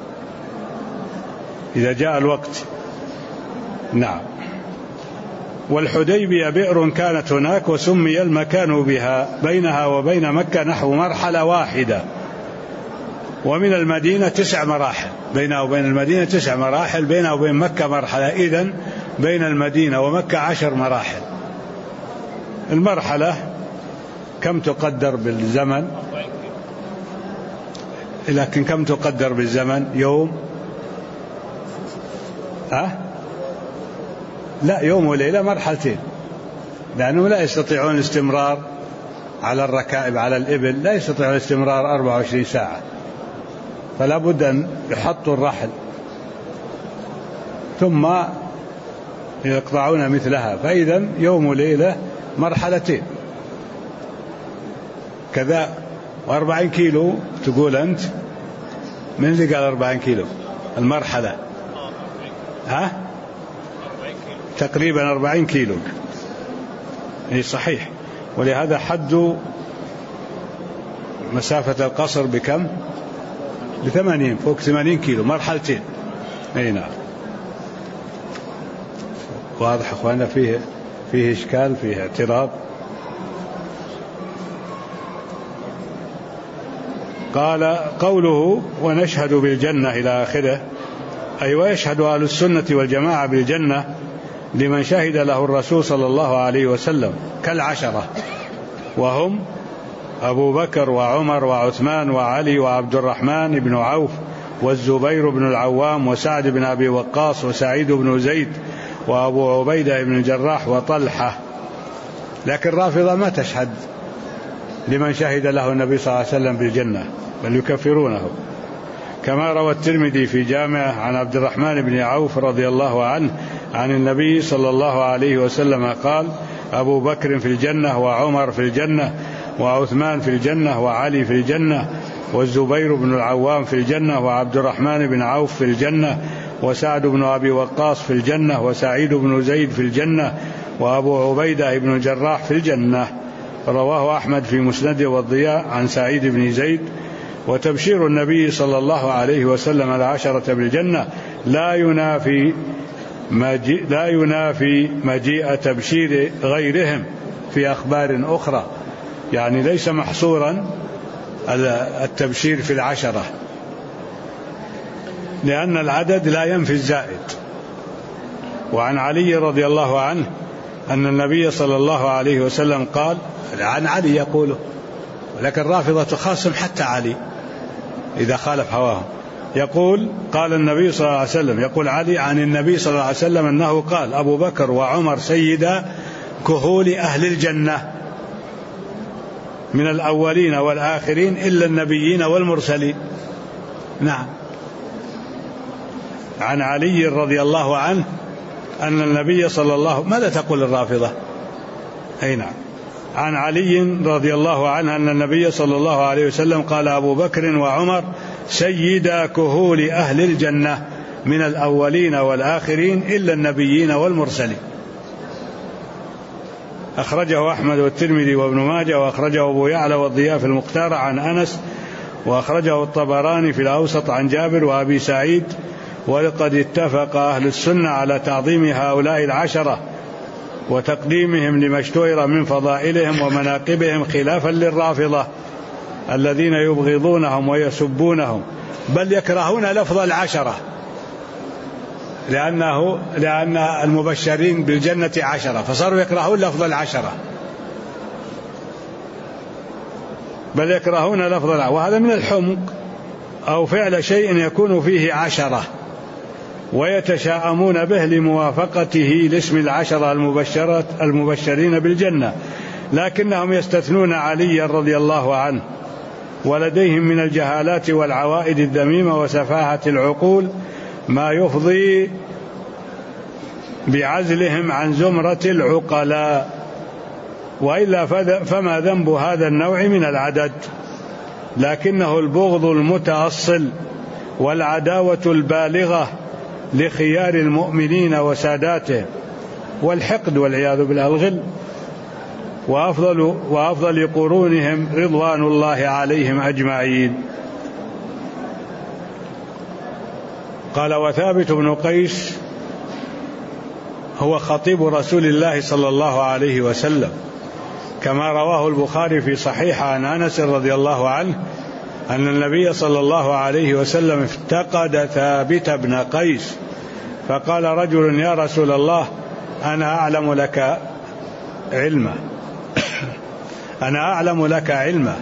إذا جاء الوقت. نعم. والحديبية بئر كانت هناك، وسمي المكان بها، بينها وبين مكة نحو مرحلة واحدة، ومن المدينة 9 مراحل، بينها وبين المدينة 9 مراحل، بينها وبين مكة مرحلة، إذن بين المدينة ومكة 10 مراحل. المرحلة كم تقدر بالزمن؟ لكن كم تقدر بالزمن؟ يوم؟ لا، يوم وليلة، مرحلتين، لأنهم لا يستطيعون الاستمرار على الركائب، على الإبل لا يستطيعون الاستمرار 24 ساعة، فلا بد أن يحطوا الرحل ثم يقطعون مثلها، فإذا يوم وليلة مرحلتين كذا. 40 كيلو تقول أنت؟ من اللي قال 40 كيلو المرحلة؟ تقريبا 40 كيلو، أي صحيح. ولهذا حد مسافة القصر بكم؟ ب80، فوق 80 كيلو، مرحلتين. أي نعم. واضح أخوانا؟ فيه إشكال، فيه اعتراض. قال قوله ونشهد بالجنة إلى آخره، أي ويشهد أهل السنة والجماعة بالجنة لمن شهد له الرسول صلى الله عليه وسلم كالعشرة، وهم أبو بكر وعمر وعثمان وعلي وعبد الرحمن بن عوف والزبير بن العوام وسعد بن أبي وقاص وسعيد بن زيد وأبو عبيدة بن الجراح وطلحة. لكن الرافضة ما تشهد لمن شهد له النبي صلى الله عليه وسلم بالجنة، بل يكفرونه، كما روى الترمذي في جامعه عن عبد الرحمن بن عوف رضي الله عنه عن النبي صلى الله عليه وسلم قال: أبو بكر في الجنة، وعمر في الجنة، وعثمان في الجنة، وعلي في الجنة، والزبير بن العوام في الجنة، وعبد الرحمن بن عوف في الجنة، وسعد بن أبي وقاص في الجنة، وسعيد بن زيد في الجنة، وأبو عبيدة بن الجراح في الجنة. رواه أحمد في مسنده والضياء عن سعيد بن زيد. وتبشير النبي صلى الله عليه وسلم العشرة بالجنة لا ينافي مجيء تبشير غيرهم في أخبار أخرى، يعني ليس محصورا التبشير في العشرة، لأن العدد لا ينفي الزائد. وعن علي رضي الله عنه أن النبي صلى الله عليه وسلم قال، عن علي يقوله، ولكن الرافضة تخاصم حتى علي إذا خالف هواهم، يقول: قال النبي صلى الله عليه وسلم، يقول علي عن النبي صلى الله عليه وسلم أنه قال: أبو بكر وعمر سيدا كهول أهل الجنة من الأولين والآخرين إلا النبيين والمرسلين. نعم. عن علي رضي الله عنه أن النبي صلى الله، ماذا تقول الرافضة؟ أي نعم. عن علي رضي الله عنه أن النبي صلى الله عليه وسلم قال: أبو بكر وعمر سيدا كهول أهل الجنة من الأولين والآخرين إلا النبيين والمرسلين. أخرجه أحمد والترمذي وابن ماجه، وأخرجه أبو يعلى والضياء في المختار عن أنس، وأخرجه الطبراني في الأوسط عن جابر وأبي سعيد. ولقد اتفق أهل السنة على تعظيم هؤلاء العشرة وتقديمهم لما اشتهر من فضائلهم ومناقبهم، خلافا للرافضة الذين يبغضونهم ويسبونهم، بل يكرهون لفظ العشرة، لأن المبشرين بالجنة 10، فصاروا يكرهون لفظ العشرة، بل يكرهون لفظ العشرة. وهذا من الحمق، أو فعل شيء يكون فيه 10 ويتشاءمون به لموافقته لاسم العشرة المبشرين بالجنة، لكنهم يستثنون علي رضي الله عنه، ولديهم من الجهالات والعوائد الذميمة وسفاهة العقول ما يفضي بعزلهم عن زمرة العقلاء، وإلا فما ذنب هذا النوع من العدد؟ لكنه البغض المتأصل والعداوة البالغة لخيار المؤمنين وساداتهم، والحقد والعياذ بالله، الغل. وأفضل قرونهم رضوان الله عليهم أجمعين. قال: وثابت بن قيس هو خطيب رسول الله صلى الله عليه وسلم، كما رواه البخاري في صحيح عن أنس رضي الله عنه أن النبي صلى الله عليه وسلم افتقد ثابت بن قيس، فقال رجل: يا رسول الله، أنا أعلم لك علما.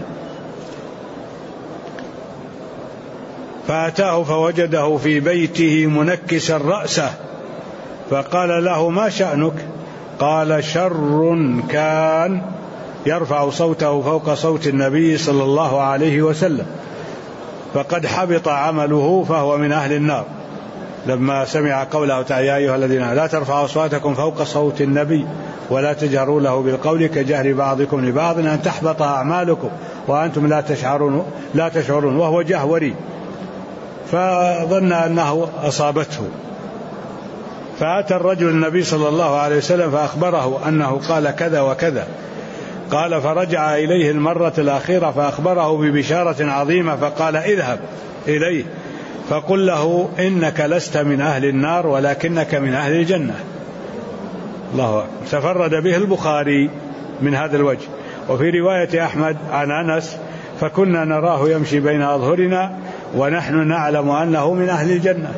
فأتاه فوجده في بيته منكسا رأسه، فقال له: ما شأنك؟ قال: شر كان يرفع صوته فوق صوت النبي صلى الله عليه وسلم، فقد حبط عمله فهو من أهل النار. لما سمع قوله تعالى: يا أيها الذين لا ترفعوا أصواتكم فوق صوت النبي ولا تجهروا له بالقول كجهر بعضكم لبعض أن تحبط أعمالكم وأنتم لا تشعرون، وهو جهوري، فظن أنه أصابته. فأتى الرجل النبي صلى الله عليه وسلم فأخبره أنه قال كذا وكذا. قال: فرجع إليه المرة الأخيرة فأخبره ببشارة عظيمة، فقال: اذهب إليه فقل له إنك لست من أهل النار ولكنك من أهل الجنة. الله أكبر. تفرد به البخاري من هذا الوجه. وفي رواية أحمد عن أنس: فكنا نراه يمشي بين أظهرنا ونحن نعلم أنه من أهل الجنة.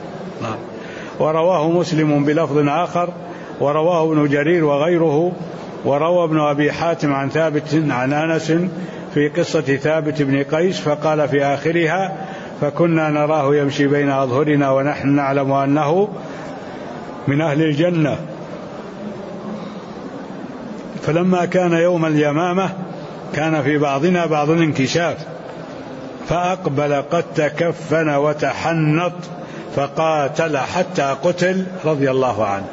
ورواه مسلم بلفظ آخر، ورواه ابن جرير وغيره، وروى ابن أبي حاتم عن ثابت عن أنس في قصة ثابت بن قيس، فقال في آخرها: فكنا نراه يمشي بين أظهرنا ونحن نعلم أنه من أهل الجنة. فلما كان يوم اليمامة كان في بعضنا بعض الانكشاف، فأقبل قد تكفن وتحنط فقاتل حتى قتل رضي الله عنه.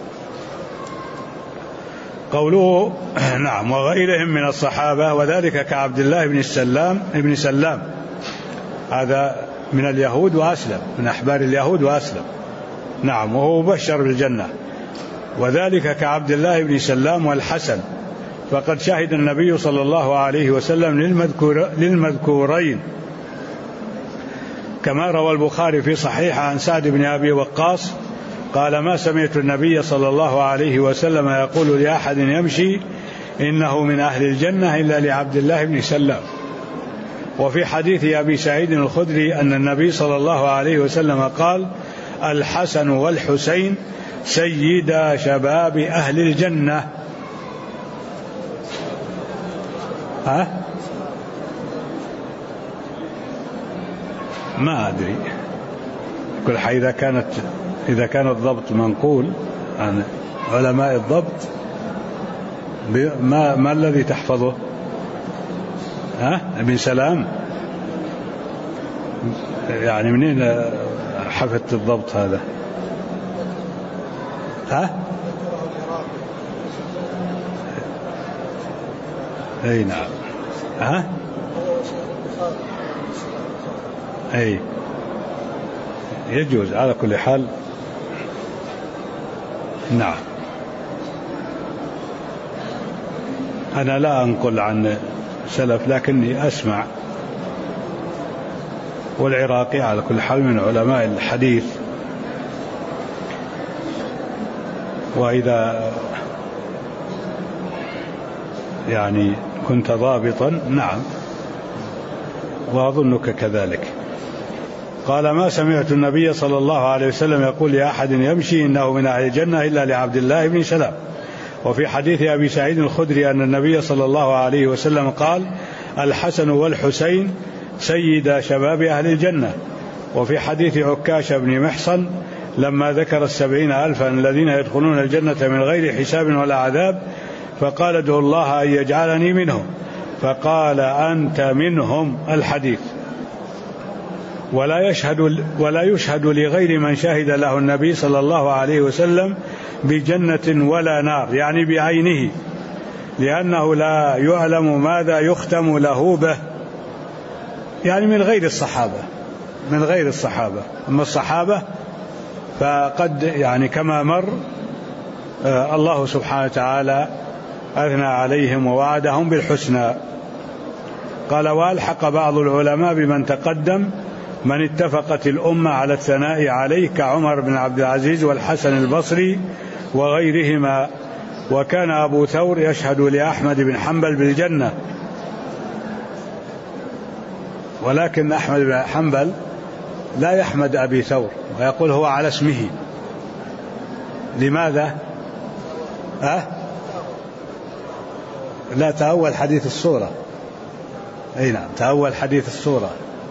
قوله نعم وغيرهم من الصحابة، وذلك كعبد الله بن سلام هذا من اليهود وأسلم، من أحبار اليهود وأسلم، نعم، وهو مبشر بالجنة. وذلك كعبد الله بن سلام والحسن، فقد شهد النبي صلى الله عليه وسلم للمذكورين، كما روى البخاري في صحيح عن سعد بن أبي وقاص قال: ما سمعت النبي صلى الله عليه وسلم يقول لأحد يمشي إنه من أهل الجنة إلا لعبد الله بن سلام. وفي حديث أبي سعيد الخدري أن النبي صلى الله عليه وسلم قال: الحسن والحسين سيدا شباب أهل الجنة. ما أدري كل حي إذا كان الضبط منقول عن علماء الضبط، ما الذي تحفظه؟ ابن سلام، يعني منين حفظت الضبط هذا؟ اي نعم. اي يجوز على كل حال. نعم. أنا لا أنقل عن سلف لكني أسمع، والعراقي على كل حال من علماء الحديث. وإذا يعني كنت ضابطا نعم، وأظنك كذلك. قال: ما سمعت النبي صلى الله عليه وسلم يقول لأحد يمشي إنه من أهل الجنة إلا لعبد الله بن سلام. وفي حديث أبي سعيد الخدري أن النبي صلى الله عليه وسلم قال: الحسن والحسين سيدا شباب أهل الجنة. وفي حديث عكاشة بن محصن لما ذكر 70,000 الذين يدخلون الجنة من غير حساب ولا عذاب، فقال: ادعوا الله أن يجعلني منهم، فقال: أنت منهم. الحديث. ولا يشهد لغير من شهد له النبي صلى الله عليه وسلم بجنة ولا نار، يعني بعينه، لأنه لا يعلم ماذا يختم له به، يعني من غير الصحابة. أما الصحابة فقد يعني كما مر الله سبحانه وتعالى أثنى عليهم ووعدهم بالحسنى. قال: وألحق بعض العلماء بمن تقدم من اتفقت الأمة على الثناء عليه كعمر بن عبد العزيز والحسن البصري وغيرهما. وكان أبو ثور يشهد لأحمد بن حنبل بالجنة، ولكن أحمد بن حنبل لا يحمد أبي ثور ويقول هو على اسمه. لماذا؟ لا تأول حديث الصورة. أي نعم، تأول حديث الصورة.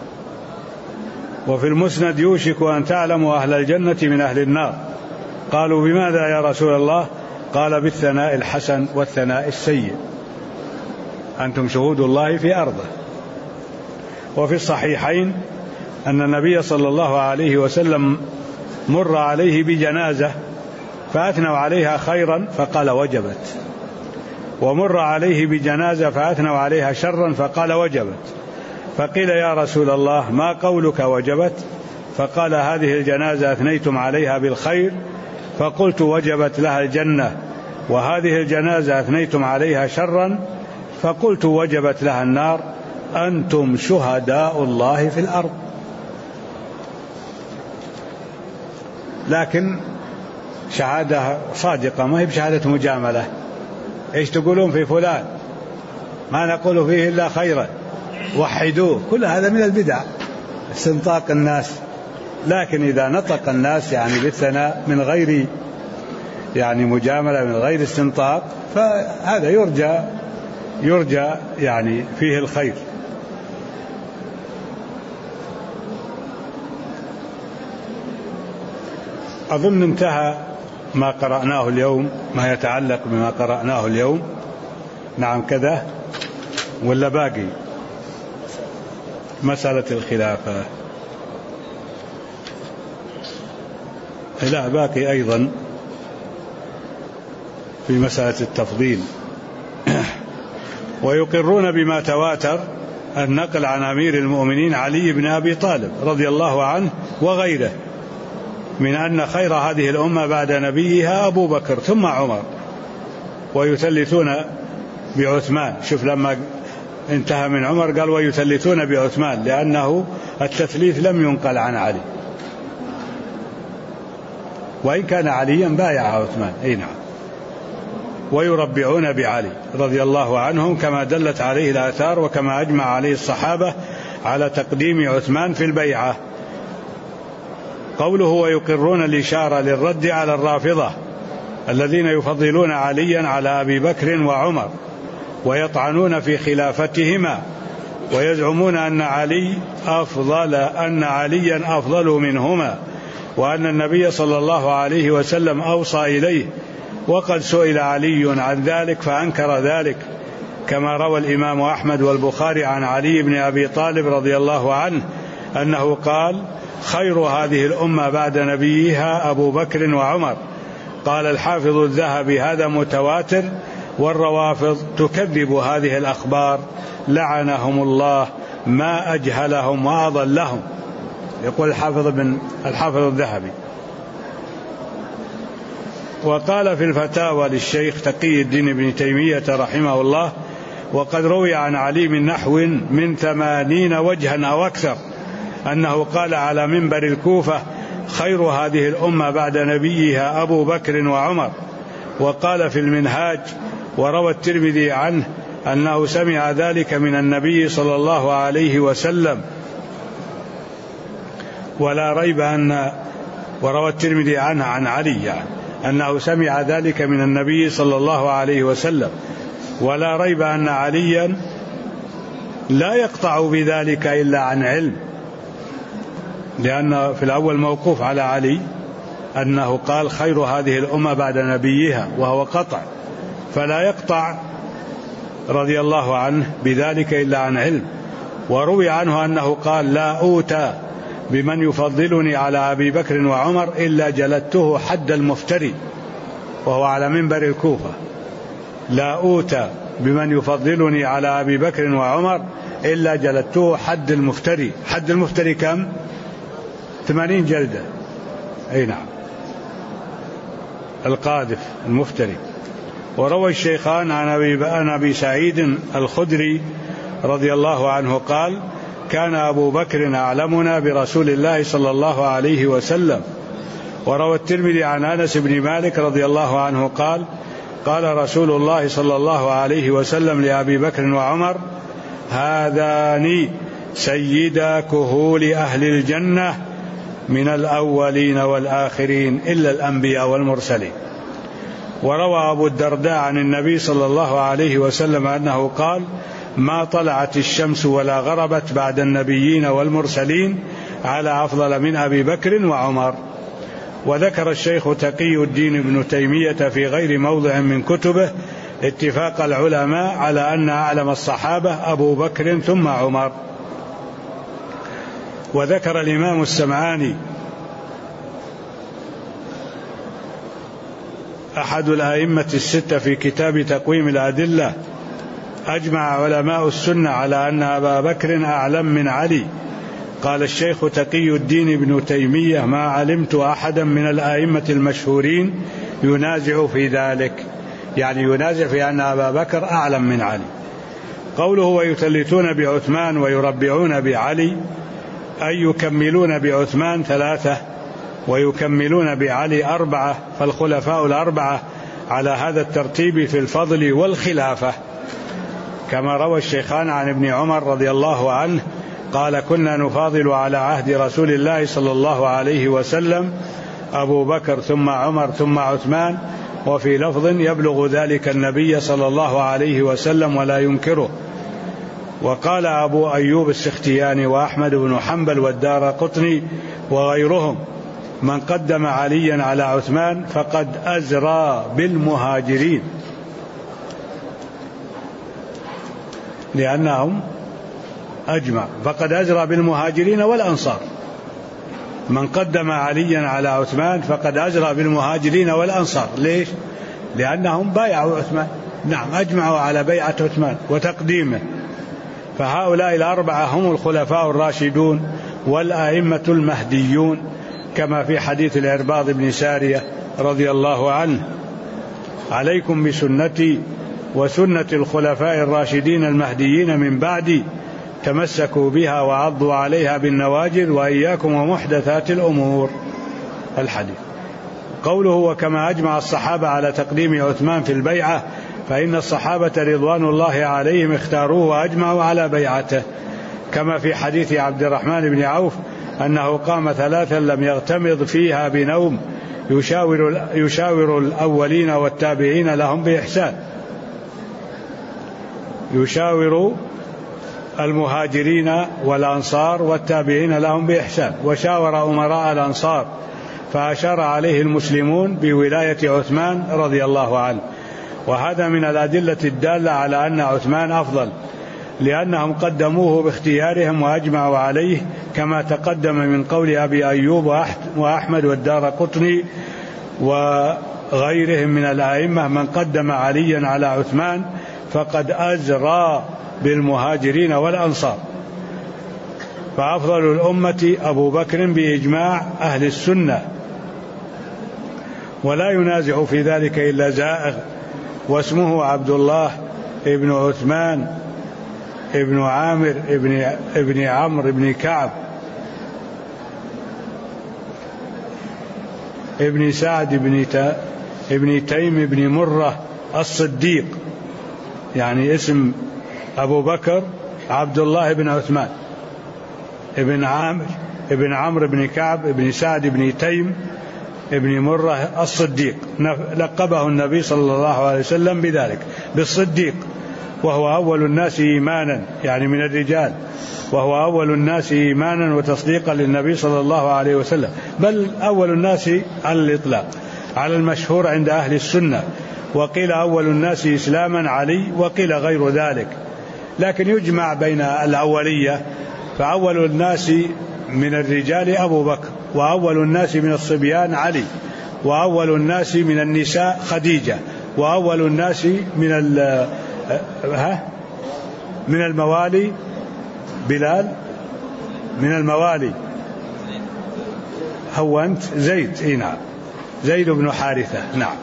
وفي المسند: يوشك أن تعلموا أهل الجنة من أهل النار. قالوا: بماذا يا رسول الله؟ قال: بالثناء الحسن والثناء السيء، أنتم شهود الله في أرضه. وفي الصحيحين أن النبي صلى الله عليه وسلم مر عليه بجنازة فأثنوا عليها خيرا فقال: وجبت. ومر عليه بجنازة فأثنوا عليها شرا فقال: وجبت. فقيل: يا رسول الله ما قولك وجبت؟ فقال: هذه الجنازة أثنيتم عليها بالخير فقلت وجبت لها الجنة، وهذه الجنازة أثنيتم عليها شرا فقلت وجبت لها النار. أنتم شهداء الله في الأرض. لكن شهادة صادقة، ما هي بشهادة مجاملة. إيش تقولون في فلان؟ ما نقول فيه إلا خيرا، وحدوه. كل هذا من البدع، استنطاق الناس. لكن إذا نطق الناس يعني بالثناء من غير يعني مجاملة، من غير استنطاق، فهذا يرجى يعني فيه الخير. أظن انتهى ما قرأناه اليوم، ما يتعلق بما قرأناه اليوم. نعم كذا ولا باقي مسألة الخلافة؟ لا باقي أيضا في مسألة التفضيل. ويقرون بما تواتر النقل عن أمير المؤمنين علي بن أبي طالب رضي الله عنه وغيره من أن خير هذه الأمة بعد نبيها أبو بكر ثم عمر، ويثلثون بعثمان. شوف لما انتهى من عمر قال ويثلثون بعثمان، لأنه التثليث لم ينقل عن علي، وإن كان عليا بايع عثمان. أي نعم. ويربعون بعلي رضي الله عنهم كما دلت عليه الآثار وكما أجمع عليه الصحابة على تقديم عثمان في البيعة. قوله ويقرون الإشارة للرد على الرافضة الذين يفضلون عليا على أبي بكر وعمر ويطعنون في خلافتهما ويزعمون أن عليا أفضل منهما، وأن النبي صلى الله عليه وسلم أوصى إليه، وقد سئل علي عن ذلك فأنكر ذلك، كما روى الإمام أحمد والبخاري عن علي بن أبي طالب رضي الله عنه أنه قال خير هذه الأمة بعد نبيها أبو بكر وعمر. قال الحافظ الذهبي هذا متواتر، والروافض تكذب هذه الأخبار لعنهم الله ما أجهلهم وأضلهم. يقول الحافظ الذهبي. وقال في الفتاوى للشيخ تقي الدين ابن تيمية رحمه الله وقد روي عن علي من نحو من 80 وجها أو أكثر أنه قال على منبر الكوفة خير هذه الأمة بعد نبيها أبو بكر وعمر. وقال في المنهاج وروى الترمذي عنه أنه سمع ذلك من النبي صلى الله عليه وسلم، ولا ريب أن وروى الترمذي عنه عن علي يعني أنه سمع ذلك من النبي صلى الله عليه وسلم، ولا ريب أن عليا لا يقطع بذلك إلا عن علم، لأن في الأول موقوف على علي أنه قال خير هذه الأمة بعد نبيها وهو قطع، فلا يقطع رضي الله عنه بذلك إلا عن علم. وروي عنه أنه قال لا أوتى بمن يفضلني على أبي بكر وعمر إلا جلدته حد المفتري، وهو على منبر الكوفة. لا أوتى بمن يفضلني على أبي بكر وعمر إلا جلدته حد المفتري. حد المفتري كم؟ 80 جلدة. أي نعم، القاذف المفتري. وروى الشيخان عن أبي سعيد الخدري رضي الله عنه قال كان أبو بكر أعلمنا برسول الله صلى الله عليه وسلم. وروى الترمذي عن أنس بن مالك رضي الله عنه قال قال رسول الله صلى الله عليه وسلم لأبي بكر وعمر هذان سيدا كهول أهل الجنة من الأولين والآخرين إلا الأنبياء والمرسلين. وروى أبو الدرداء عن النبي صلى الله عليه وسلم أنه قال ما طلعت الشمس ولا غربت بعد النبيين والمرسلين على أفضل من أبي بكر وعمر. وذكر الشيخ تقي الدين ابن تيمية في غير موضع من كتبه اتفاق العلماء على أن أعلم الصحابة أبو بكر ثم عمر. وذكر الإمام السمعاني أحد الأئمة الستة في كتاب تقويم الأدلة أجمع علماء السنة على أن أبا بكر أعلم من علي. قال الشيخ تقي الدين ابن تيمية ما علمت أحدا من الأئمة المشهورين ينازع في ذلك، يعني ينازع في أن أبا بكر أعلم من علي. قوله ويثلثون بعثمان ويربعون بعلي أي يكملون بعثمان 3 ويكملون بعلي 4، فالخلفاء الأربعة على هذا الترتيب في الفضل والخلافة، كما روى الشيخان عن ابن عمر رضي الله عنه قال كنا نفاضل على عهد رسول الله صلى الله عليه وسلم أبو بكر ثم عمر ثم عثمان، وفي لفظ يبلغ ذلك النبي صلى الله عليه وسلم ولا ينكره. وقال أبو أيوب السختياني وأحمد بن حنبل والدارقطني وغيرهم من قدم عليا على عثمان فقد أزرى بالمهاجرين، لأنهم أجمع، فقد أزرى بالمهاجرين والأنصار. من قدم عليا على عثمان فقد أزرى بالمهاجرين والأنصار. ليش؟ لأنهم بايعوا عثمان، نعم، أجمعوا على بيعة عثمان وتقديمه. فهؤلاء الأربعة هم الخلفاء الراشدون والأئمة المهديون، كما في حديث العرباض بن سارية رضي الله عنه: عليكم بسنتي وسنة الخلفاء الراشدين المهديين من بعدي، تمسكوا بها وعضوا عليها بالنواجذ، وإياكم ومحدثات الأمور. الحديث. قوله: وكما أجمع الصحابة على تقديم عثمان في البيعة، فإن الصحابة رضوان الله عليهم اختاروه وأجمعوا على بيعته، كما في حديث عبد الرحمن بن عوف أنه قام 3 لم يغتمض فيها بنوم يشاور الأولين والتابعين لهم بإحسان، يشاور المهاجرين والأنصار والتابعين لهم بإحسان، وشاور أمراء الأنصار، فأشار عليه المسلمون بولاية عثمان رضي الله عنه. وهذا من الأدلة الدالة على أن عثمان أفضل، لأنهم قدموه باختيارهم وأجمعوا عليه، كما تقدم من قول أبي أيوب وأحمد والدارقطني وغيرهم من الأئمة: من قدم عليا على عثمان فقد أزرى بالمهاجرين والأنصار. فأفضل الأمة أبو بكر بإجماع أهل السنة، ولا ينازع في ذلك إلا زائغ، واسمه عبد الله ابن عثمان ابن عامر ابن عمرو ابن كعب ابن سعد ابن تيم ابن مرة الصديق، يعني اسم أبو بكر عبد الله بن عثمان ابن عامر ابن عمرو بن كعب ابن سعد ابن تيم ابن مرة الصديق، لقبه النبي صلى الله عليه وسلم بذلك، بالصديق، وهو أول الناس إيمانا، يعني من الرجال، وهو أول الناس إيمانا وتصديقا للنبي صلى الله عليه وسلم، بل أول الناس على الإطلاق على المشهور عند أهل السنة. وقيل أول الناس إسلاما علي، وقيل غير ذلك، لكن يجمع بين الأولية، فأول الناس من الرجال أبو بكر، وأول الناس من الصبيان علي، وأول الناس من النساء خديجة، وأول الناس من الموالي بلال، من الموالي هونت زيد، نعم، زيد بن حارثة، نعم.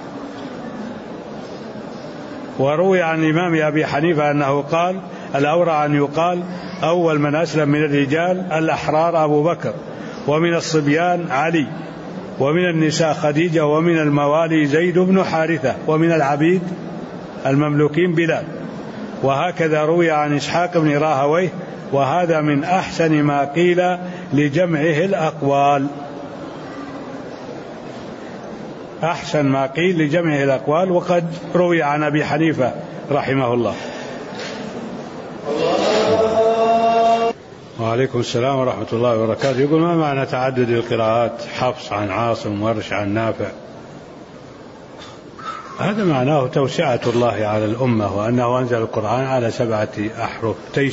وروي عن الإمام أبي حنيفة أنه قال: الأورع أن يقال أول من أسلم من الرجال الأحرار أبو بكر، ومن الصبيان علي، ومن النساء خديجة، ومن الموالي زيد بن حارثة، ومن العبيد المملوكين بلال. وهكذا روي عن إسحاق بن راهويه، وهذا من أحسن ما قيل لجمعه الأقوال، أحسن ما قيل لجمعه الأقوال. وقد روي عن أبي حنيفة رحمه الله. وعليكم السلام ورحمة الله وبركاته. يقول: ما معنى تعدد القراءات؟ حفص عن عاصم، ورش عن نافع. هذا معناه توسعة الله على الأمة، وأنه أنزل القرآن على 7 أحرف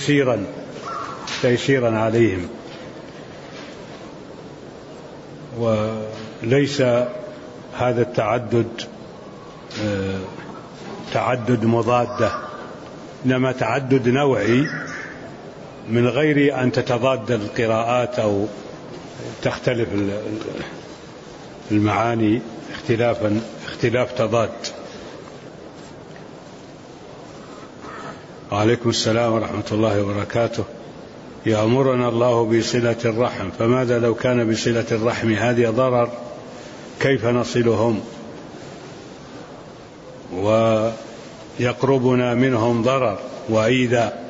تيسيرا عليهم، وليس هذا التعدد تعدد مضادة، إنما تعدد نوعي من غير أن تتضاد القراءات أو تختلف المعاني اختلاف تضاد. وعليكم السلام ورحمة الله وبركاته. يأمرنا الله بصلة الرحم، فماذا لو كان بصلة الرحم هذه ضرر؟ كيف نصلهم ويقربنا منهم ضرر وإيذاء؟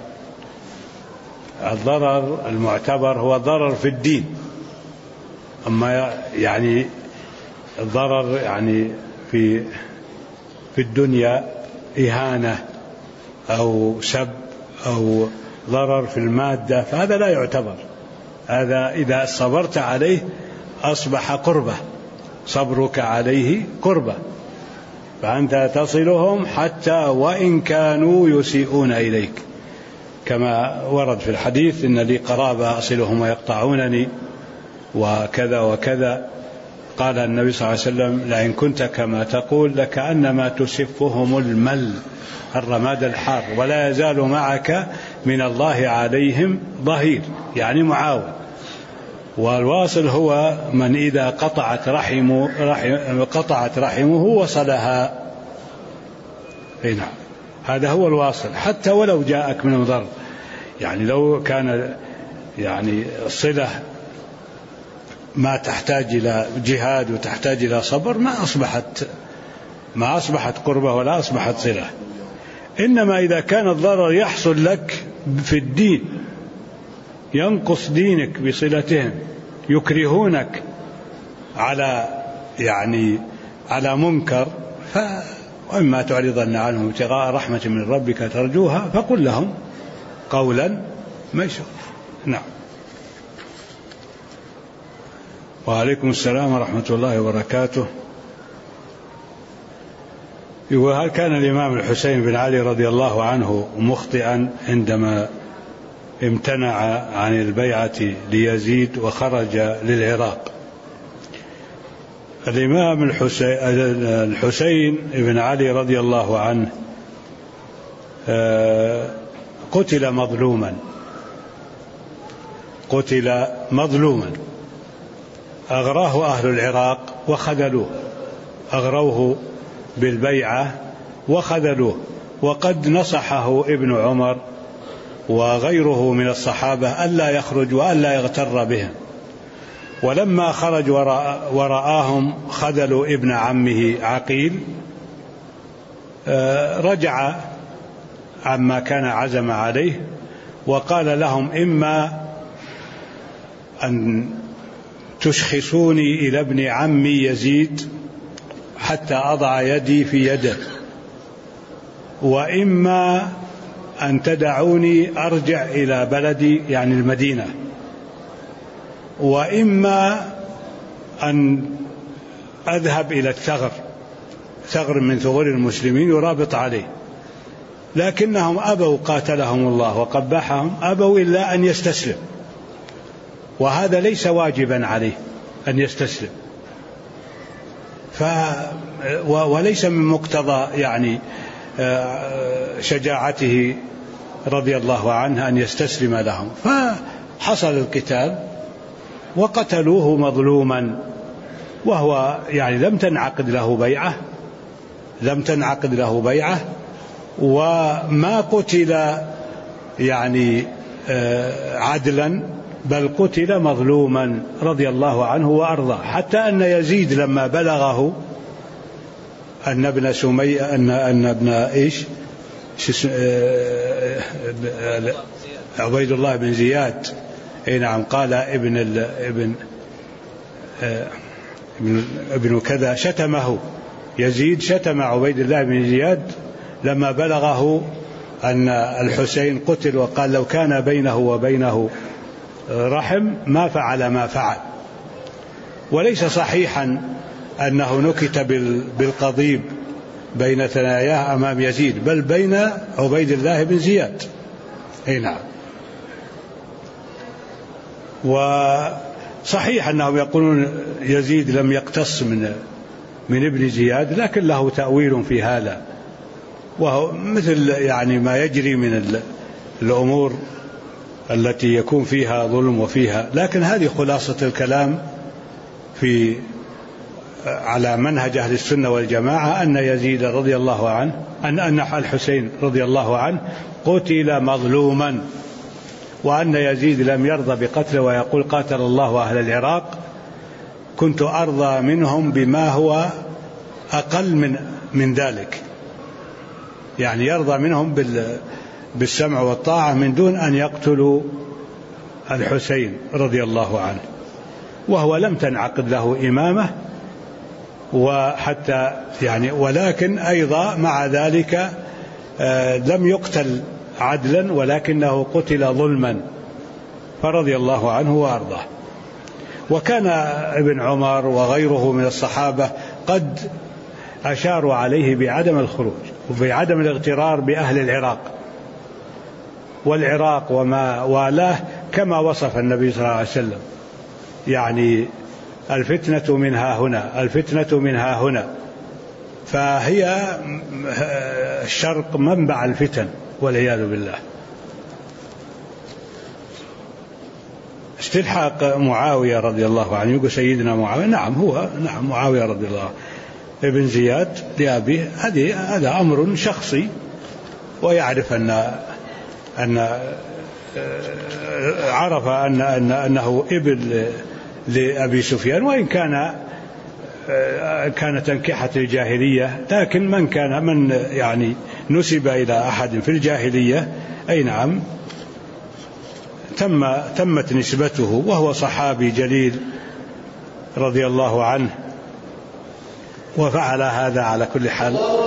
الضرر المعتبر هو ضرر في الدين، أما يعني الضرر يعني في الدنيا إهانة أو سب أو ضرر في المادة، فهذا لا يعتبر. هذا إذا صبرت عليه أصبح قربة، صبرك عليه قربة، فأنت تصلهم حتى وإن كانوا يسيئون إليك، كما ورد في الحديث إن لي قرابة أصلهم ويقطعونني وكذا وكذا. قال النبي صلى الله عليه وسلم: لئن كنت كما تقول لكأنما تسفهم المل، الرماد الحار، ولا يزال معك من الله عليهم ظهير، يعني معاون. والواصل هو من إذا قطعت رحمه وصلها. نعم، هذا هو الواصل، حتى ولو جاءك من ضر. يعني لو كان الصلة ما تحتاج إلى جهاد وتحتاج إلى صبر ما أصبحت قربة ولا أصبحت صلة. إنما إذا كان الضرر يحصل لك في الدين، ينقص دينك بصلتهم، يكرهونك على منكر، وإما تعرضن عنهم ابتغاء رحمة من ربك ترجوها فقل لهم قولا ميسورا. نعم. وعليكم السلام ورحمة الله وبركاته. هل كان الإمام الحسين بن علي رضي الله عنه مخطئا عندما امتنع عن البيعة ليزيد وخرج للعراق؟ الإمام الحسين بن علي رضي الله عنه قتل مظلوما، أغراه أهل العراق وخذلوه، أغروه بالبيعة وخذلوه، وقد نصحه ابن عمر وغيره من الصحابة ألا يخرج وألا يغتر بهم، ولما خرج ورآهم خذلوا ابن عمه عقيل رجع عما كان عزم عليه وقال لهم: إما أن تشخصوني إلى ابن عمي يزيد حتى أضع يدي في يده، وإما أن تدعوني أرجع إلى بلدي يعني المدينة، وإما أن أذهب إلى ثغر من ثغور المسلمين يرابط عليه. لكنهم أبوا، قاتلهم الله وقبحهم، أبوا إلا أن يستسلم، وهذا ليس واجبا عليه أن يستسلم، وليس من مقتضى شجاعته رضي الله عنه أن يستسلم لهم. فحصل القتال وقتلوه مظلوما، وهو لم تنعقد له بيعة، وما قتل عدلا، بل قتل مظلوما رضي الله عنه وأرضاه. حتى أن يزيد لما بلغه أن ابن عبيد الله بن زياد، نعم، قال ابن كذا، شتمه يزيد، شتم عبيد الله بن زياد لما بلغه أن الحسين قتل، وقال: لو كان بينه وبينه رحم ما فعل ما فعل. وليس صحيحا أنه نكت بالقضيب بين ثناياه أمام يزيد، بل بين عبيد الله بن زياد. نعم. وصحيح أنهم يقولون يزيد لم يقتص من ابن زياد، لكن له تأويل في هذا، وهو مثل ما يجري من الأمور التي يكون فيها ظلم وفيها. لكن هذه خلاصة الكلام على منهج أهل السنة والجماعة، أن يزيد رضي الله عنه، أن الحسين رضي الله عنه قتل مظلوما، وأن يزيد لم يرضى بقتله، ويقول: قاتل الله أهل العراق، كنت أرضى منهم بما هو أقل من ذلك، يرضى منهم بالسمع والطاعة من دون أن يقتلوا الحسين رضي الله عنه، وهو لم تنعقد له إمامة، وحتى ولكن أيضا مع ذلك لم يقتل عدلا، ولكنه قتل ظلما، فرضي الله عنه وأرضاه. وكان ابن عمر وغيره من الصحابة قد أشاروا عليه بعدم الخروج وبعدم الاغترار بأهل العراق والعراق وما والاه كما وصف النبي صلى الله عليه وسلم، يعني الفتنة منها هنا، الفتنة منها هنا، فهي الشرق منبع الفتن والعياذ بالله. استلحاق معاوية رضي الله عنه، يقول سيدنا معاوية، نعم معاوية رضي الله عنه ابن زياد لأبيه، هذا أمر شخصي، ويعرف أن عرف أنه ابن لأبي سفيان، وإن كانت أنكحة الجاهلية، لكن من يعني نسب إلى أحد في الجاهلية أي نعم تمت نسبته، وهو صحابي جليل رضي الله عنه، وفعل هذا على كل حال